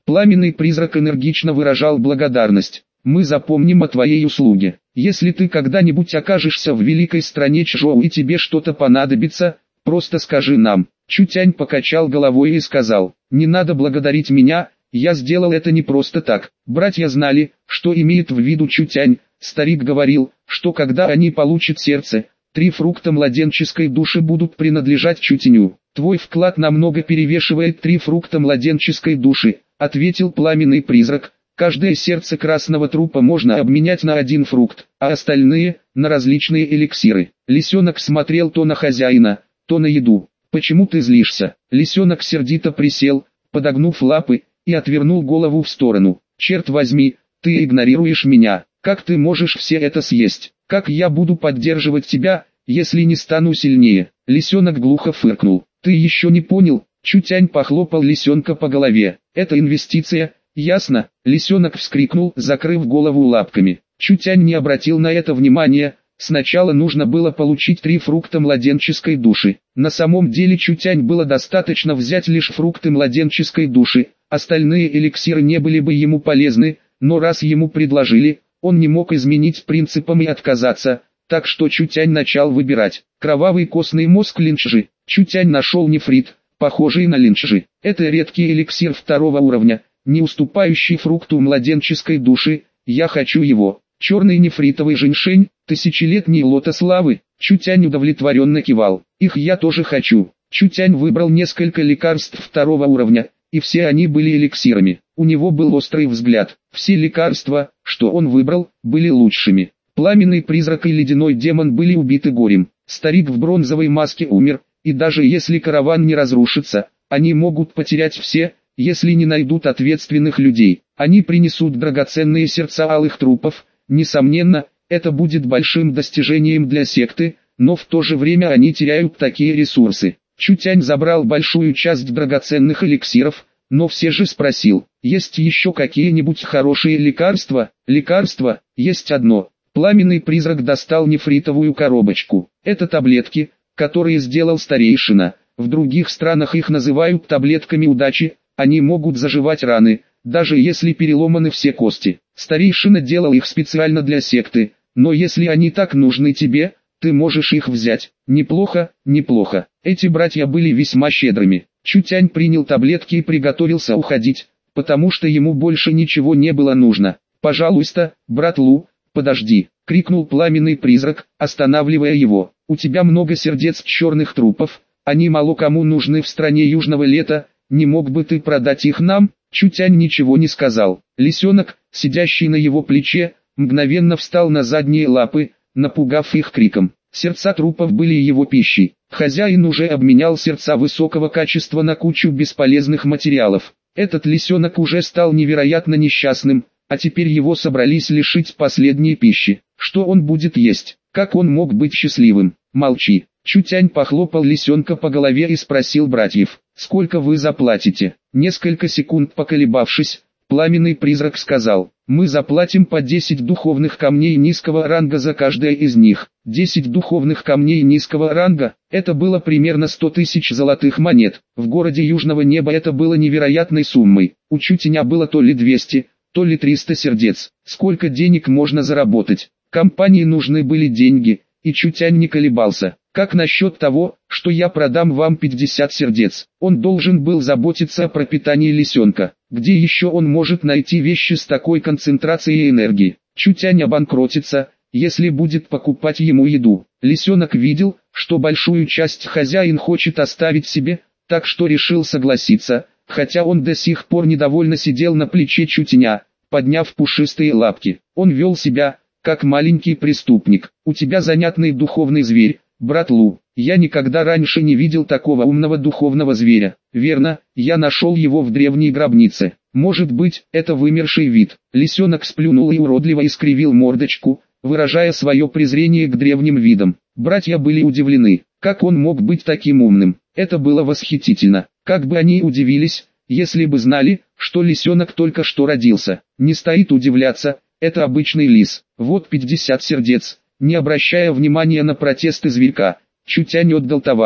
Пламенный призрак энергично выражал благодарность. Мы запомним о твоей услуге. Если ты когда-нибудь окажешься в великой стране Чжоу и тебе что-то понадобится, просто скажи нам. Чутянь покачал головой и сказал: не надо благодарить меня, я сделал это не просто так. Братья знали, что имеет в виду Чутянь. Старик говорил, что когда они получат сердце, 3 фрукта младенческой души будут принадлежать Чутяню. Твой вклад намного перевешивает 3 фрукта младенческой души, ответил пламенный призрак. Каждое сердце красного трупа можно обменять на 1 фрукт, а остальные – на различные эликсиры. Лисенок смотрел то на хозяина, то на еду. «Почему ты злишься?» Лисенок сердито присел, подогнув лапы, и отвернул голову в сторону. «Черт возьми, ты игнорируешь меня. Как ты можешь все это съесть? Как я буду поддерживать тебя, если не стану сильнее?» Лисенок глухо фыркнул. «Ты еще не понял?» Чутянь похлопал лисенка по голове. «Это инвестиция, ясно?» Лисенок вскрикнул, закрыв голову лапками. Чутянь не обратил на это внимания. Сначала нужно было получить 3 фрукта младенческой души. На самом деле Чутянь было достаточно взять лишь фрукты младенческой души, остальные эликсиры не были бы ему полезны, но раз ему предложили, он не мог изменить принципам и отказаться, так что Чутянь начал выбирать. Кровавый костный мозг линчжи. Чутянь нашел нефрит, похожий на линчжи. Это редкий эликсир 2-го уровня, не уступающий фрукту младенческой души, я хочу его. Черный нефритовый женьшень, тысячелетний лотос лавы. Чутянь удовлетворенно кивал. Их я тоже хочу. Чутянь выбрал несколько лекарств 2-го уровня, и все они были эликсирами. У него был острый взгляд. Все лекарства, что он выбрал, были лучшими. Пламенный призрак и ледяной демон были убиты горем. Старик в бронзовой маске умер, и даже если караван не разрушится, они могут потерять все, если не найдут ответственных людей. Они принесут драгоценные сердца алых трупов. Несомненно, это будет большим достижением для секты, но в то же время они теряют такие ресурсы. Чутянь забрал большую часть драгоценных эликсиров, но все же спросил: есть еще какие-нибудь хорошие лекарства? Лекарство, есть одно. Пламенный призрак достал нефритовую коробочку. Это таблетки, которые сделал старейшина. В других странах их называют таблетками удачи, они могут заживать раны, даже если переломаны все кости. Старейшина делал их специально для секты, но если они так нужны тебе, ты можешь их взять. Неплохо, неплохо. Эти братья были весьма щедрыми. Чутянь принял таблетки и приготовился уходить, потому что ему больше ничего не было нужно. «Пожалуйста, брат Лу, подожди!» — крикнул пламенный призрак, останавливая его. «У тебя много сердец черных трупов, они мало кому нужны в стране южного лета, не мог бы ты продать их нам?» Чутянь ничего не сказал. Лисенок, сидящий на его плече, мгновенно встал на задние лапы, напугав их криком. Сердца трупов были его пищей. Хозяин уже обменял сердца высокого качества на кучу бесполезных материалов. Этот лисенок уже стал невероятно несчастным, а теперь его собрались лишить последней пищи. Что он будет есть? Как он мог быть счастливым? Молчи. Чутянь похлопал лисенка по голове и спросил братьев: «Сколько вы заплатите?» Несколько секунд поколебавшись, пламенный призрак сказал: «Мы заплатим по 10 духовных камней низкого ранга за каждое из них». 10 духовных камней низкого ранга – это было примерно 100 тысяч золотых монет. В городе Южного Неба это было невероятной суммой. У Чутяня было то ли 200, то ли 300 сердец. Сколько денег можно заработать? Компании нужны были деньги, и Чутянь не колебался. «Как насчет того, что я продам вам 50 сердец?» Он должен был заботиться о пропитании лисенка. Где еще он может найти вещи с такой концентрацией энергии? Чутянь обанкротится, если будет покупать ему еду. Лисенок видел, что большую часть хозяин хочет оставить себе, так что решил согласиться, хотя он до сих пор недовольно сидел на плече Чутяня, подняв пушистые лапки. Он вел себя, как маленький преступник. «У тебя занятный духовный зверь, брат Лу. Я никогда раньше не видел такого умного духовного зверя». «Верно, я нашел его в древней гробнице. Может быть, это вымерший вид». Лисенок сплюнул и уродливо искривил мордочку, выражая свое презрение к древним видам. Братья были удивлены, как он мог быть таким умным. Это было восхитительно. Как бы они удивились, если бы знали, что лисенок только что родился. Не стоит удивляться, это обычный лис. Вот 50 сердец. Не обращая внимания на протесты зверька, Чутянь отдал товар.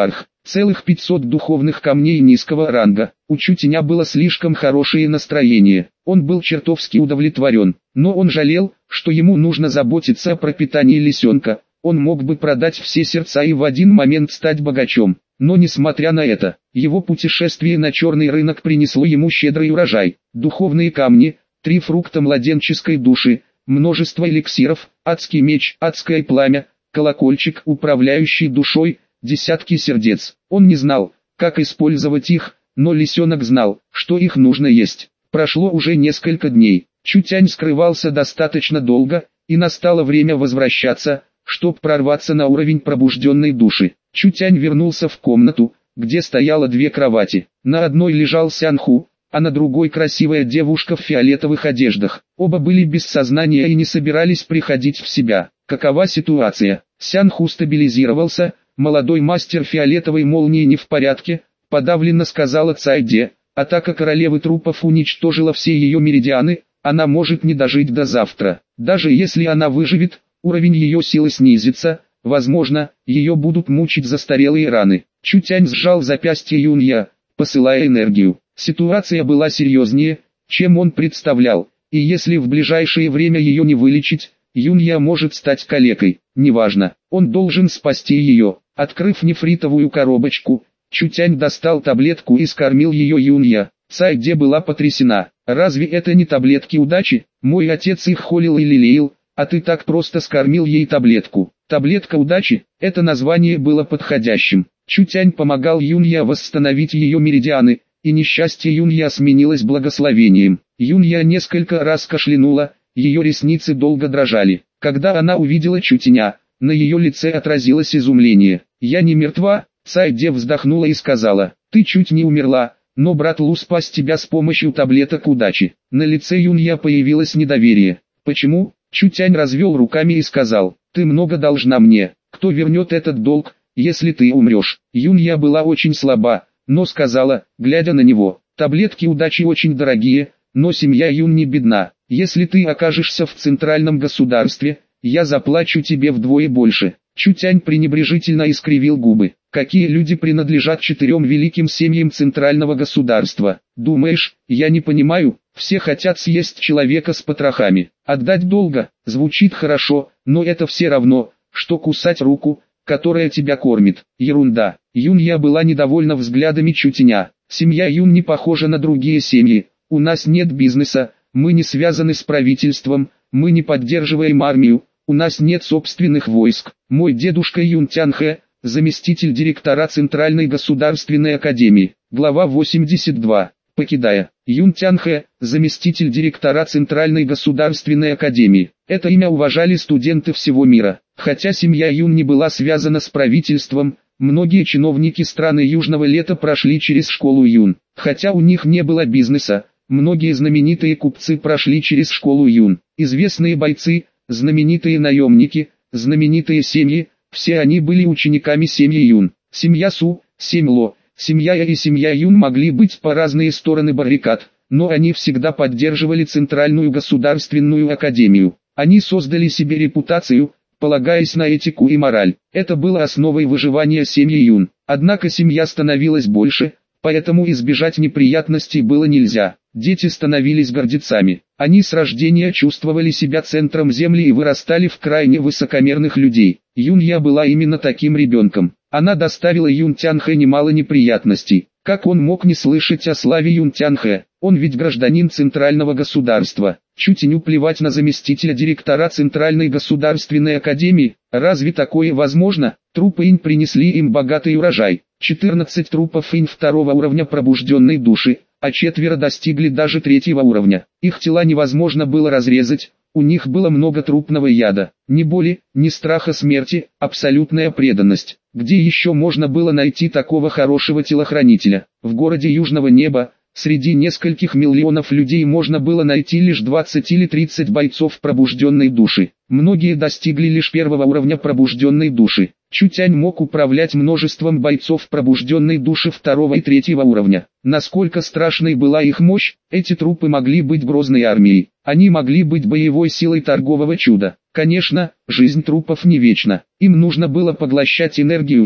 Целых 500 духовных камней низкого ранга. У Чутеня было слишком хорошее настроение. Он был чертовски удовлетворен, но он жалел, что ему нужно заботиться о пропитании лисенка. Он мог бы продать все сердца и в один момент стать богачом. Но несмотря на это, его путешествие на черный рынок принесло ему щедрый урожай. Духовные камни, 3 фрукта младенческой души, множество эликсиров, адский меч, адское пламя, колокольчик, управляющий душой, десятки сердец. Он не знал, как использовать их, но лисенок знал, что их нужно есть. Прошло уже несколько дней. Чутянь скрывался достаточно долго, и настало время возвращаться, чтобы прорваться на уровень пробужденной души. Чутянь вернулся в комнату, где стояло 2 кровати. На одной лежал Сянху, а на другой красивая девушка в фиолетовых одеждах. Оба были без сознания и не собирались приходить в себя. Какова ситуация? Сянху стабилизировался, молодой мастер фиолетовой молнии не в порядке, подавленно сказала Цайде. Атака королевы трупов уничтожила все ее меридианы, она может не дожить до завтра. Даже если она выживет, уровень ее силы снизится, возможно, ее будут мучить застарелые раны. Чутянь сжал запястье Юнья, посылая энергию. Ситуация была серьезнее, чем он представлял, и если в ближайшее время ее не вылечить, Юнья может стать калекой. Неважно, он должен спасти ее. Открыв нефритовую коробочку, Чутянь достал таблетку и скормил ее Юнья. Цайде была потрясена. «Разве это не таблетки удачи? Мой отец их холил и лелеял, а ты так просто скормил ей таблетку». Таблетка удачи, это название было подходящим. Чутянь помогал Юнья восстановить ее меридианы, и несчастье Юнья сменилось благословением. Юнья несколько раз кашлянула, ее ресницы долго дрожали. Когда она увидела Чутяня, на ее лице отразилось изумление. «Я не мертва», Цайде вздохнула и сказала, «Ты чуть не умерла, но брат Лу спас тебя с помощью таблеток удачи». На лице Юнья появилось недоверие. «Почему?» Чутянь развел руками и сказал, «Ты много должна мне. Кто вернет этот долг, если ты умрешь?» Юнья была очень слаба, но сказала, глядя на него, «Таблетки удачи очень дорогие, но семья Юн не бедна. Если ты окажешься в центральном государстве, я заплачу тебе вдвое больше». Чутянь пренебрежительно искривил губы. «Какие люди принадлежат 4 великим семьям центрального государства? Думаешь, я не понимаю? Все хотят съесть человека с потрохами. Отдать долго, звучит хорошо, но это все равно, что кусать руку, которая тебя кормит. Ерунда». Юнья была недовольна взглядами Чутяня. «Семья Юн не похожа на другие семьи. У нас нет бизнеса, мы не связаны с правительством, мы не поддерживаем армию, у нас нет собственных войск. Мой дедушка Юн Тянхэ, заместитель директора Центральной государственной академии». Глава 82. Покидая. Юн Тянхэ, заместитель директора Центральной государственной академии. Это имя уважали студенты всего мира. Хотя семья Юн не была связана с правительством, многие чиновники страны Южного Лета прошли через школу Юн. Хотя у них не было бизнеса, многие знаменитые купцы прошли через школу Юн. Известные бойцы, знаменитые наемники, знаменитые семьи, все они были учениками семьи Юн. Семья Су, семья Ло, семья Я и семья Юн могли быть по разные стороны баррикад, но они всегда поддерживали Центральную государственную академию. Они создали себе репутацию, полагаясь на этику и мораль. Это было основой выживания семьи Юн. Однако семья становилась больше, поэтому избежать неприятностей было нельзя. Дети становились гордецами. Они с рождения чувствовали себя центром земли и вырастали в крайне высокомерных людей. Юнья была именно таким ребенком. Она доставила Юн Тянхэ немало неприятностей. Как он мог не слышать о славе Юн Тянхэ? Он ведь гражданин центрального государства. Чутяню плевать на заместителя директора Центральной государственной академии. Разве такое возможно? Трупы инь принесли им богатый урожай. 14 трупов инь 2-го уровня пробужденной души, а 4 достигли даже 3-го уровня. Их тела невозможно было разрезать, у них было много трупного яда. Ни боли, ни страха смерти, абсолютная преданность. Где еще можно было найти такого хорошего телохранителя? В городе Южного Неба, среди нескольких миллионов людей можно было найти лишь 20 или 30 бойцов пробужденной души. Многие достигли лишь 1-го уровня пробужденной души. Чутянь мог управлять множеством бойцов пробужденной души 2-го и 3-го уровня. Насколько страшной была их мощь, эти трупы могли быть грозной армией. Они могли быть боевой силой торгового чуда. Конечно, жизнь трупов не вечна. Им нужно было поглощать энергию инь,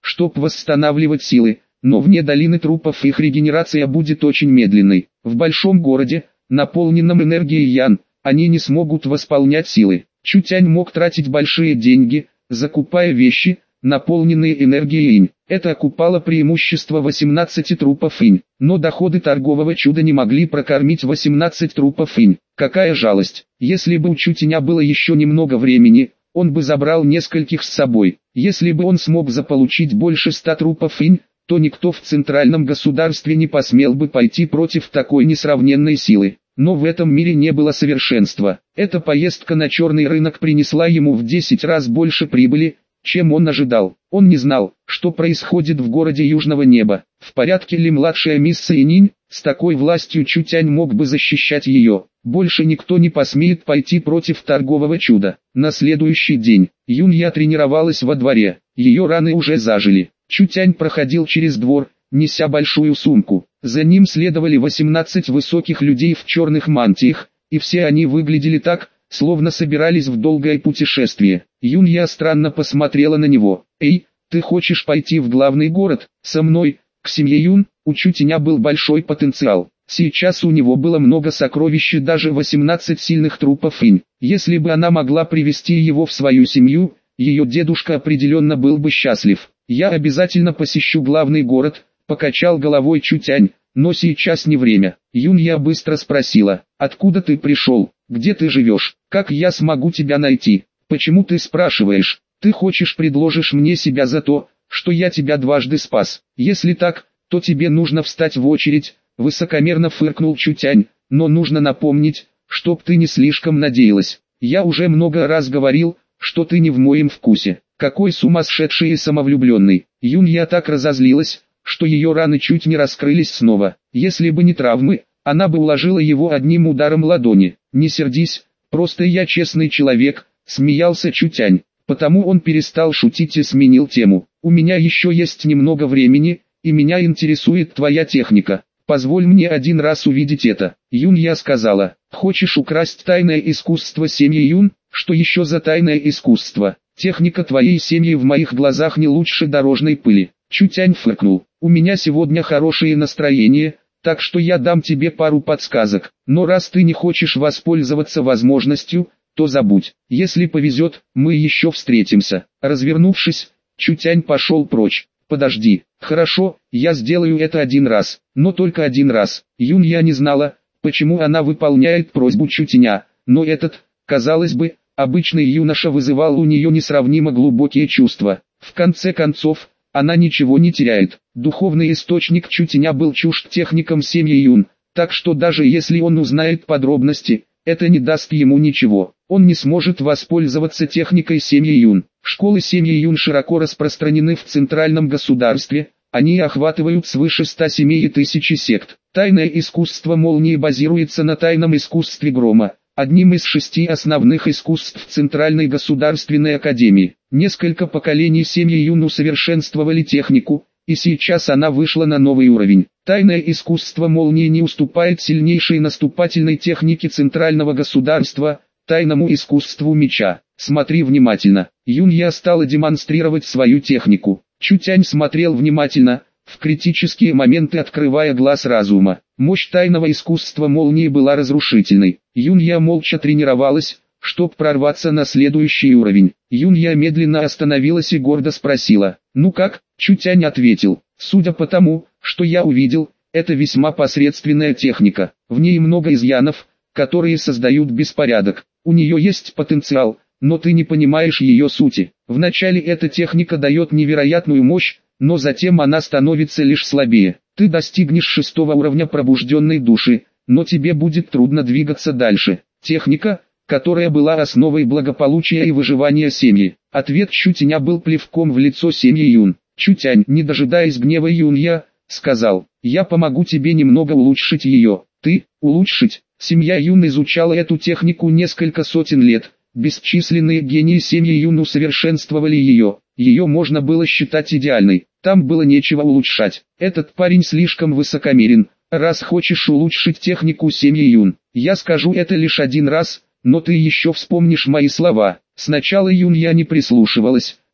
чтоб восстанавливать силы, но вне долины трупов их регенерация будет очень медленной. В большом городе, наполненном энергией Ян, они не смогут восполнять силы. Чутянь мог тратить большие деньги, закупая вещи, наполненные энергией инь. Это окупало преимущество 18 трупов инь, но доходы торгового чуда не могли прокормить 18 трупов инь. Какая жалость! Если бы у Чутяня было еще немного времени, он бы забрал нескольких с собой. Если бы он смог заполучить больше 100 трупов инь, то никто в центральном государстве не посмел бы пойти против такой несравненной силы. Но в этом мире не было совершенства. Эта поездка на черный рынок принесла ему в 10 раз больше прибыли, чем он ожидал. Он не знал, что происходит в городе Южного Неба. В порядке ли младшая мисс Сайнинь? С такой властью Чутянь мог бы защищать ее. Больше никто не посмеет пойти против торгового чуда. На следующий день Юнья тренировалась во дворе. Ее раны уже зажили. Чутянь проходил через двор, неся большую сумку. За ним следовали 18 высоких людей в черных мантиях, и все они выглядели так, словно собирались в долгое путешествие. Юнья странно посмотрела на него. «Эй, ты хочешь пойти в главный город, со мной, к семье Юн?» У Чутяня был большой потенциал. Сейчас у него было много сокровищ и даже 18 сильных трупов инь. Если бы она могла привести его в свою семью, ее дедушка определенно был бы счастлив. «Я обязательно посещу главный город», — покачал головой Чутянь, «но сейчас не время». Юнья быстро спросила: «Откуда ты пришел? Где ты живешь? Как я смогу тебя найти?» «Почему ты спрашиваешь? Ты предложишь мне себя за то, что я тебя дважды спас. Если так, то тебе нужно встать в очередь», — высокомерно фыркнул Чутянь, «но нужно напомнить, чтоб ты не слишком надеялась. Я уже много раз говорил, что ты не в моем вкусе». «Какой сумасшедший и самовлюбленный!» Юнья так разозлилась, что ее раны чуть не раскрылись снова. Если бы не травмы, она бы уложила его одним ударом ладони. «Не сердись, просто я честный человек», — смеялся Чутянь. Потому он перестал шутить и сменил тему. «У меня еще есть немного времени, и меня интересует твоя техника. Позволь мне один раз увидеть это». Юнья сказала: «Хочешь украсть тайное искусство семьи Юн? Что еще за тайное искусство? Техника твоей семьи в моих глазах не лучше дорожной пыли». Чутянь фыркнул: «У меня сегодня хорошее настроение, так что я дам тебе пару подсказок. Но раз ты не хочешь воспользоваться возможностью, то забудь. Если повезет, мы еще встретимся». Развернувшись, Чутянь пошел прочь. «Подожди. Хорошо, я сделаю это один раз, но только один раз». Юнья не знала, почему она выполняет просьбу Чутяня, но этот, казалось бы, обычный юноша вызывал у нее несравнимо глубокие чувства. В конце концов, она ничего не теряет. Духовный источник Чутяня был чужд техникам семьи Юн, так что даже если он узнает подробности, это не даст ему ничего. Он не сможет воспользоваться техникой семьи Юн. Школы семьи Юн широко распространены в центральном государстве, они охватывают свыше 107 тысяч сект. Тайное искусство молнии базируется на тайном искусстве грома, одним из 6 основных искусств Центральной государственной академии. Несколько поколений семьи Юн усовершенствовали технику, и сейчас она вышла на новый уровень. Тайное искусство молнии не уступает сильнейшей наступательной технике Центрального государства, тайному искусству меча. Смотри внимательно. Юнья стала демонстрировать свою технику. Чутянь смотрел внимательно, в критические моменты открывая глаз разума. Мощь тайного искусства молнии была разрушительной. Юнья молча тренировалась, чтобы прорваться на следующий уровень. Юнья медленно остановилась и гордо спросила: «Ну как?» Чутянь ответил: «Судя по тому, что я увидел, это весьма посредственная техника. В ней много изъянов, которые создают беспорядок. У нее есть потенциал, но ты не понимаешь ее сути. Вначале эта техника дает невероятную мощь, но затем она становится лишь слабее. Ты достигнешь 6-го уровня пробужденной души, но тебе будет трудно двигаться дальше. Техника, которая была основой благополучия и выживания семьи». Ответ Чутяня был плевком в лицо семьи Юн. Чутянь, не дожидаясь гнева Юнья, сказал: «Я помогу тебе немного улучшить ее». «Ты, улучшить?» Семья Юн изучала эту технику несколько сотен лет. Бесчисленные гении семьи Юн усовершенствовали ее. Ее можно было считать идеальной. Там было нечего улучшать. Этот парень слишком высокомерен. Раз хочешь улучшить технику семьи Юн, я скажу это лишь один раз, но ты еще вспомнишь мои слова. Сначала Юнья не прислушивалась,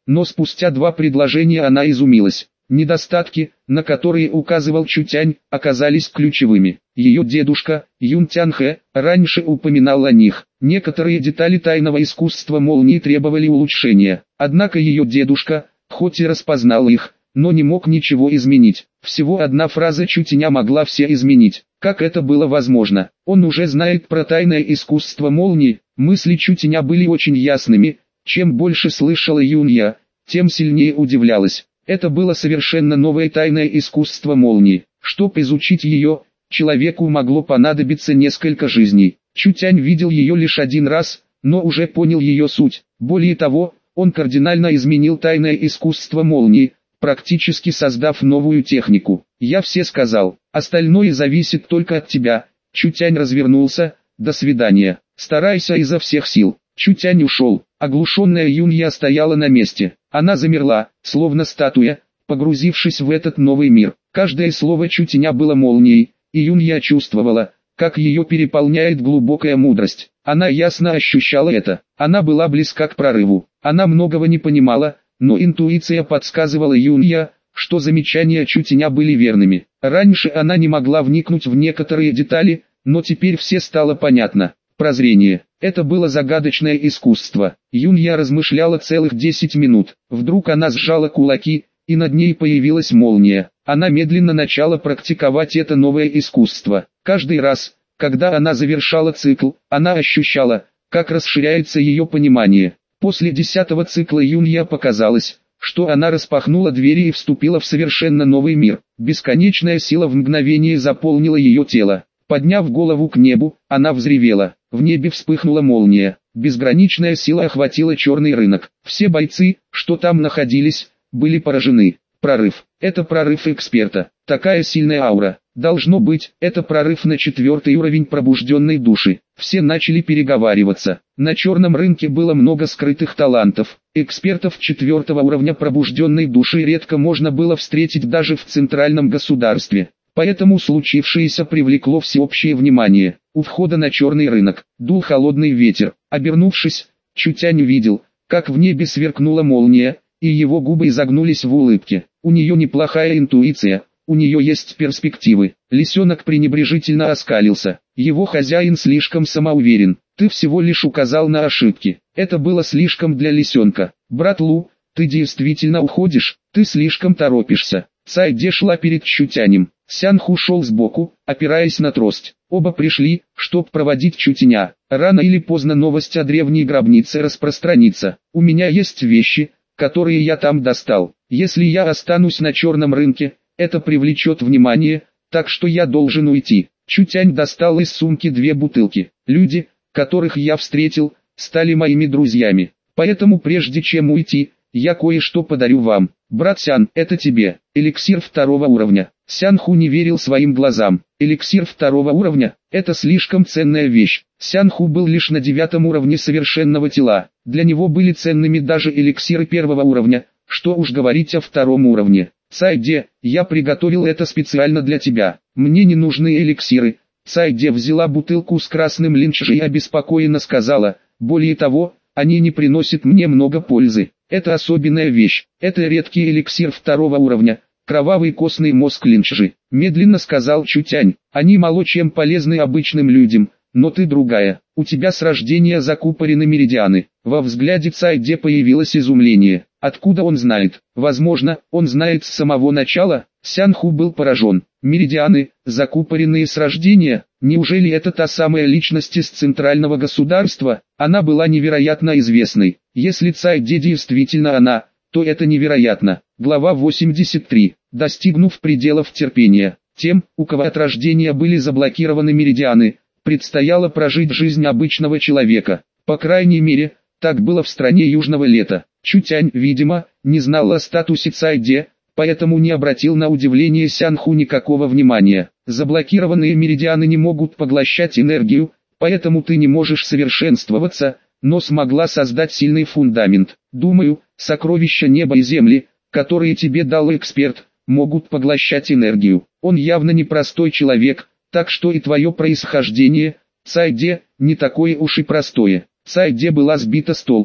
но спустя два предложения она изумилась. Недостатки, на которые указывал Чутянь, оказались ключевыми. Ее дедушка, Юн Тянхэ, раньше упоминал о них. Некоторые детали тайного искусства молнии требовали улучшения. Однако ее дедушка, хоть и распознал их, но не мог ничего изменить. Всего одна фраза Чутяня могла все изменить. Как это было возможно? Он уже знает про тайное искусство молнии. Мысли Чутяня были очень ясными. Чем больше слышала Юнья, тем сильнее удивлялась. Это было совершенно новое тайное искусство молнии. Чтобы изучить ее, человеку могло понадобиться несколько жизней. Чутянь видел ее лишь один раз, но уже понял ее суть. Более того, он кардинально изменил тайное искусство молнии, практически создав новую технику. «Я все сказал, остальное зависит только от тебя». Чутянь развернулся. «До свидания. Старайся изо всех сил». Чутянь ушел. Оглушенная Юнья стояла на месте. Она замерла, словно статуя, погрузившись в этот новый мир. Каждое слово Чутяня было молнией, и Юнья чувствовала, как ее переполняет глубокая мудрость. Она ясно ощущала это. Она была близка к прорыву. Она многого не понимала, но интуиция подсказывала Юнья, что замечания Чутяня были верными. Раньше она не могла вникнуть в некоторые детали, но теперь все стало понятно. Прозрение. Это было загадочное искусство. Юнья размышляла целых 10 минут. Вдруг она сжала кулаки, и над ней появилась молния. Она медленно начала практиковать это новое искусство. Каждый раз, когда она завершала цикл, она ощущала, как расширяется ее понимание. После 10-го цикла Юнья показалось, что она распахнула двери и вступила в совершенно новый мир. Бесконечная сила в мгновение заполнила ее тело. Подняв голову к небу, она взревела. В небе вспыхнула молния. Безграничная сила охватила черный рынок. Все бойцы, что там находились, были поражены. Прорыв. Это прорыв эксперта. Такая сильная аура. Должно быть, это прорыв на 4-й уровень пробужденной души. Все начали переговариваться. На черном рынке было много скрытых талантов. Экспертов 4-го уровня пробужденной души редко можно было встретить даже в центральном государстве. Поэтому случившееся привлекло всеобщее внимание. У входа на черный рынок дул холодный ветер. Обернувшись, Чутянь увидел, как в небе сверкнула молния, и его губы изогнулись в улыбке. У нее неплохая интуиция, у нее есть перспективы. Лисенок пренебрежительно оскалился. Его хозяин слишком самоуверен. Ты всего лишь указал на ошибки. Это было слишком для лисенка. Брат Лу, ты действительно уходишь? Ты слишком торопишься. Цайде шла перед Чутянем. Сянху шел сбоку, опираясь на трость. Оба пришли, чтоб проводить Чутяня. Рано или поздно новость о древней гробнице распространится. У меня есть вещи, которые я там достал. Если я останусь на черном рынке, это привлечет внимание, так что я должен уйти. Чутянь достал из сумки 2 бутылки. Люди, которых я встретил, стали моими друзьями. Поэтому прежде чем уйти, я кое-что подарю вам. Брат Сян, это тебе. Эликсир 2-го уровня. Сянху не верил своим глазам. Эликсир 2-го уровня – это слишком ценная вещь. Сянху был лишь на 9-м уровне совершенного тела. Для него были ценными даже эликсиры 1-го уровня, что уж говорить о 2-м уровне. Цайде, я приготовил это специально для тебя. Мне не нужны эликсиры. Цайде взяла бутылку с красным линчжи и обеспокоенно сказала, более того, они не приносят мне много пользы. Это особенная вещь. Это редкий эликсир 2-го уровня. Кровавый костный мозг линчжи. Медленно сказал Чутянь. Они мало чем полезны обычным людям, но ты другая. У тебя с рождения закупорены меридианы. Во взгляде Цайде появилось изумление. Откуда он знает? Возможно, он знает с самого начала. Сянху был поражен. Меридианы, закупоренные с рождения? Неужели это та самая личность из центрального государства? Она была невероятно известной. Если Цайде действительно она, то это невероятно. Глава 83. Достигнув пределов терпения, тем, у кого от рождения были заблокированы меридианы, предстояло прожить жизнь обычного человека. По крайней мере, так было в стране Южного Лета. Чутянь, видимо, не знал о статусе Цайде, поэтому не обратил на удивление Сянху никакого внимания. Заблокированные меридианы не могут поглощать энергию, поэтому ты не можешь совершенствоваться, но смогла создать сильный фундамент. Думаю, сокровища неба и земли, которые тебе дал эксперт, могут поглощать энергию. Он явно не простой человек, так что и твое происхождение, Цайде, не такое уж и простое. Цайде была сбита с толку.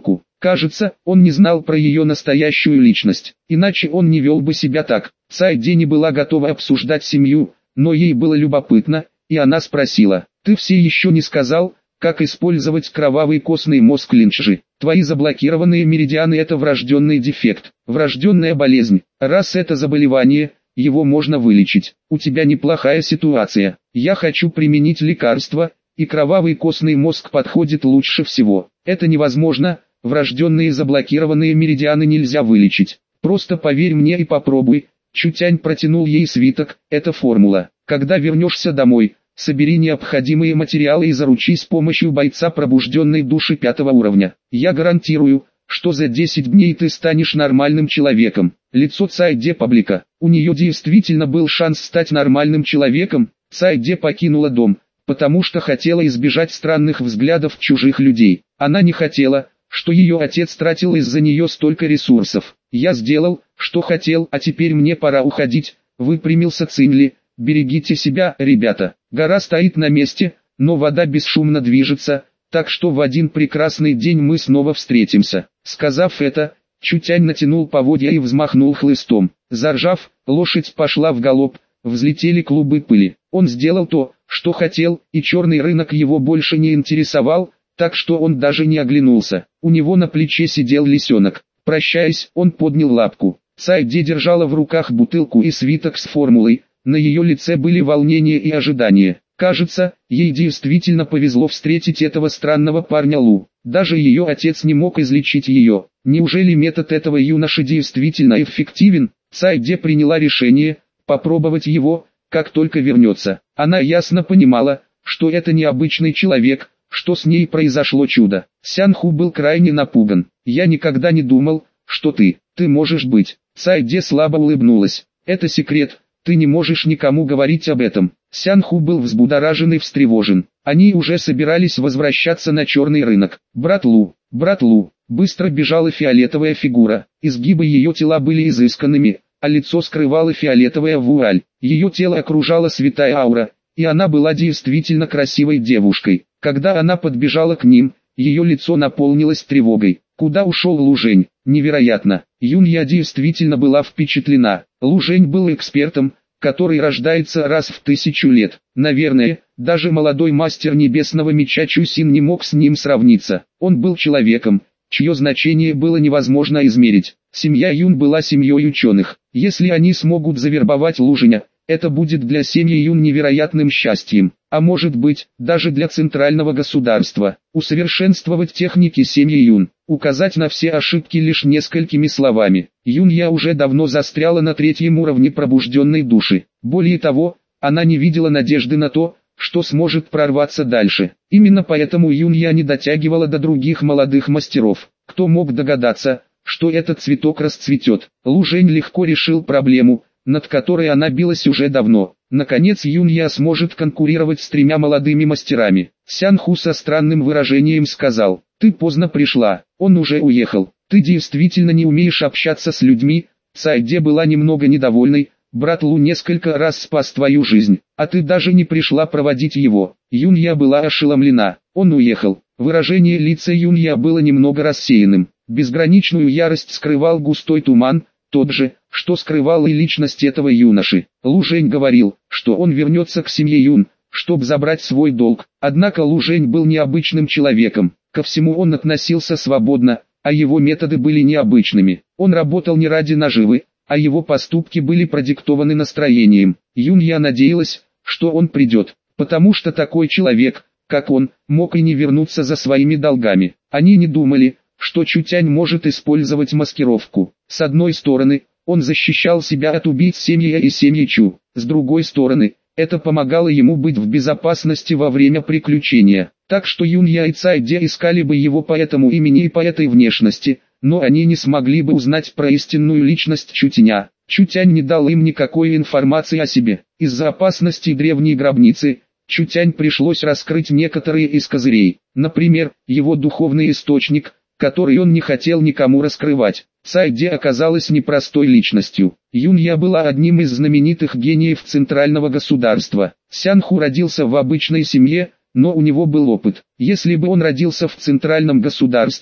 Кажется, он не знал про ее настоящую личность, иначе он не вел бы себя так. Цайде не была готова обсуждать семью, но ей было любопытно, и она спросила: «Ты все еще не сказал, как использовать кровавый костный мозг Линчжи? Твои заблокированные меридианы — это врожденный дефект, врожденная болезнь. Раз это заболевание, его можно вылечить. У тебя неплохая ситуация. Я хочу применить лекарство, и кровавый костный мозг подходит лучше всего. Это невозможно, врожденные заблокированные меридианы нельзя вылечить. Просто поверь мне и попробуй». Чутянь протянул ей свиток. «Это формула. Когда вернешься домой, собери необходимые материалы и заручись помощью бойца пробужденной души 5-го уровня. Я гарантирую, что за 10 дней ты станешь нормальным человеком». Лицо Цайде поблека. У нее действительно был шанс стать нормальным человеком. Цайде покинула дом, потому что хотела избежать странных взглядов чужих людей. Она не хотела, что ее отец тратил из-за нее столько ресурсов. «Я сделал, что хотел, а теперь мне пора уходить», — выпрямился Цинли. «Берегите себя, ребята. Гора стоит на месте, но вода бесшумно движется, так что в один прекрасный день мы снова встретимся». Сказав это, Чутянь натянул поводья и взмахнул хлыстом. Заржав, лошадь пошла в галоп, взлетели клубы пыли. Он сделал то, что хотел, и черный рынок его больше не интересовал, так что он даже не оглянулся. У него на плече сидел лисенок. Прощаясь, он поднял лапку. Цайде держала в руках бутылку и свиток с формулой. На ее лице были волнение и ожидание. Кажется, ей действительно повезло встретить этого странного парня Лу. Даже ее отец не мог излечить ее. Неужели метод этого юноши действительно эффективен? Цайде приняла решение попробовать его, как только вернется. Она ясно понимала, что это необычный человек, что с ней произошло чудо. Сянху был крайне напуган. «Я никогда не думал, что ты можешь быть». Цайде слабо улыбнулась. «Это секрет, ты не можешь никому говорить об этом». Сянху был взбудоражен и встревожен. Они уже собирались возвращаться на черный рынок. «Брат Лу, брат Лу». Быстро бежала фиолетовая фигура. Изгибы ее тела были изысканными, а лицо скрывала фиолетовая вуаль. Ее тело окружала святая аура, и она была действительно красивой девушкой. Когда она подбежала к ним, ее лицо наполнилось тревогой. Куда ушел Лужень? Невероятно. Юнья действительно была впечатлена. Лужень был экспертом, который рождается раз в 1000 лет. Наверное, даже молодой мастер небесного меча Чусин не мог с ним сравниться. Он был человеком, чье значение было невозможно измерить. Семья Юн была семьей ученых. Если они смогут завербовать Луженя, это будет для семьи Юн невероятным счастьем, а может быть, даже для центрального государства. Усовершенствовать техники семьи Юн, указать на все ошибки лишь несколькими словами. Юнья уже давно застряла на 3-м уровне пробужденной души. Более того, она не видела надежды на то, что сможет прорваться дальше. Именно поэтому Юнья не дотягивала до других молодых мастеров. Кто мог догадаться, что этот цветок расцветет? Лужень легко решил проблему, над которой она билась уже давно. Наконец Юнья сможет конкурировать с 3 молодыми мастерами. Сянху со странным выражением сказал: «Ты поздно пришла, он уже уехал. Ты действительно не умеешь общаться с людьми». Цайде была немного недовольной. «Брат Лу несколько раз спас твою жизнь, а ты даже не пришла проводить его». Юнья была ошеломлена. Он уехал. Выражение лица Юнья было немного рассеянным. Безграничную ярость скрывал густой туман, тот же, что скрывал и личность этого юноши. Лужень говорил, что он вернется к семье Юн, чтобы забрать свой долг. Однако Лужень был необычным человеком. Ко всему он относился свободно, а его методы были необычными. Он работал не ради наживы, а его поступки были продиктованы настроением. Юнья надеялась, что он придет, потому что такой человек, как он, мог и не вернуться за своими долгами. Они не думали, что Чутянь может использовать маскировку. С одной стороны, он защищал себя от убийц семьи и семьи Чу. С другой стороны, это помогало ему быть в безопасности во время приключения. Так что Юнья и Цайде искали бы его по этому имени и по этой внешности, но они не смогли бы узнать про истинную личность Чутяня. Чутянь не дал им никакой информации о себе. Из-за опасности древней гробницы, Чутянь пришлось раскрыть некоторые из козырей. Например, его духовный источник, который он не хотел никому раскрывать. Цайде оказалась непростой личностью. Юнья была одним из знаменитых гениев центрального государства. Сянху родился в обычной семье, но у него был опыт. Если бы он родился в центральном государстве,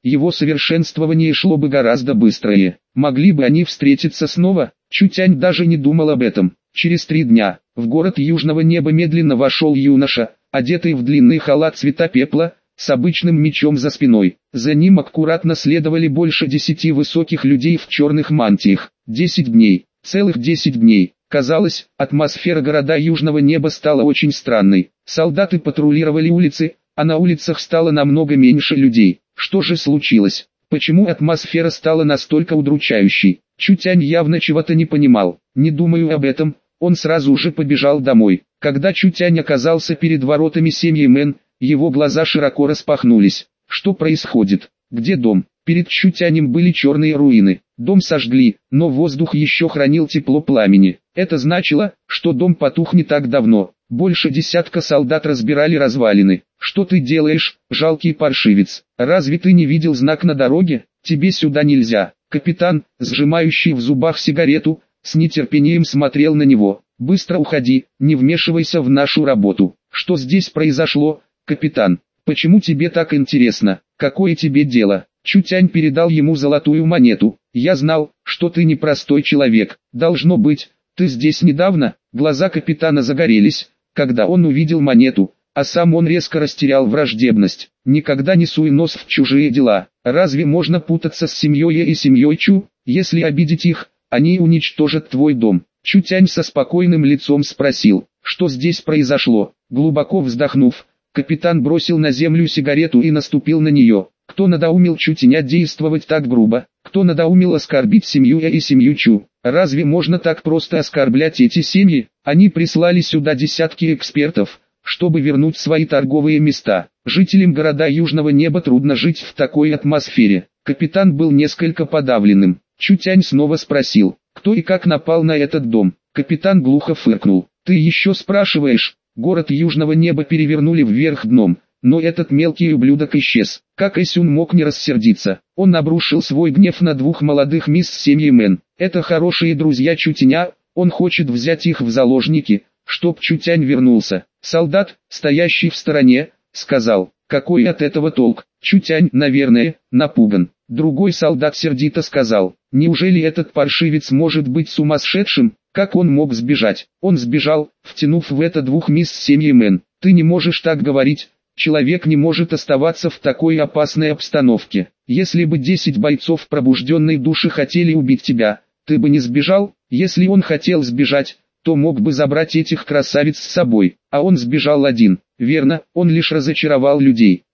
его совершенствование шло бы гораздо быстрее. Могли бы они встретиться снова? Чутянь даже не думал об этом. Через 3 дня, в город Южного Неба медленно вошел юноша, одетый в длинный халат цвета пепла, с обычным мечом за спиной. За ним аккуратно следовали больше 10 высоких людей в черных мантиях. 10 дней, целых 10 дней. Казалось, атмосфера города Южного Неба стала очень странной. Солдаты патрулировали улицы, а на улицах стало намного меньше людей. Что же случилось? Почему атмосфера стала настолько удручающей? Чутянь явно чего-то не понимал. Не думаю об этом, он сразу же побежал домой. Когда Чутянь оказался перед воротами семьи Мэн, его глаза широко распахнулись. Что происходит? Где дом? Перед Чутянем были черные руины. Дом сожгли, но воздух еще хранил тепло пламени. Это значило, что дом потух не так давно. Больше десятка солдат разбирали развалины. Что ты делаешь, жалкий паршивец? Разве ты не видел знак на дороге? Тебе сюда нельзя. Капитан, сжимающий в зубах сигарету, с нетерпением смотрел на него. Быстро уходи, не вмешивайся в нашу работу. Что здесь произошло, капитан? Почему тебе так интересно? Какое тебе дело? Чутянь передал ему золотую монету. Я знал, что ты непростой человек. Должно быть, ты здесь недавно. Глаза капитана загорелись, когда он увидел монету, а сам он резко растерял враждебность. Никогда не суй нос в чужие дела. Разве можно путаться с семьей и семьей Чу? Если обидеть их, они уничтожат твой дом. Чутянь со спокойным лицом спросил, что здесь произошло. Глубоко вздохнув, капитан бросил на землю сигарету и наступил на нее. Кто надоумил Чутяня действовать так грубо? Кто надоумил оскорбить семью и семью Чу? Разве можно так просто оскорблять эти семьи? Они прислали сюда десятки экспертов, чтобы вернуть свои торговые места. Жителям города Южного Неба трудно жить в такой атмосфере. Капитан был несколько подавленным. Чутянь снова спросил, кто и как напал на этот дом. Капитан глухо фыркнул. Ты еще спрашиваешь? Город Южного Неба перевернули вверх дном. Но этот мелкий ублюдок исчез. Как Эсюн мог не рассердиться? Он обрушил свой гнев на 2 молодых мисс семьи Мэн. Это хорошие друзья Чутяня, он хочет взять их в заложники, чтоб Чутянь вернулся. Солдат, стоящий в стороне, сказал, какой от этого толк? Чутянь, наверное, напуган. Другой солдат сердито сказал, неужели этот паршивец может быть сумасшедшим? Как он мог сбежать? Он сбежал, втянув в это 2 мисс семьи Мэн. Ты не можешь так говорить. Человек не может оставаться в такой опасной обстановке. Если бы 10 бойцов пробужденной души хотели убить тебя, ты бы не сбежал. Если он хотел сбежать, то мог бы забрать этих красавиц с собой. А он сбежал один. Верно, он лишь разочаровал людей.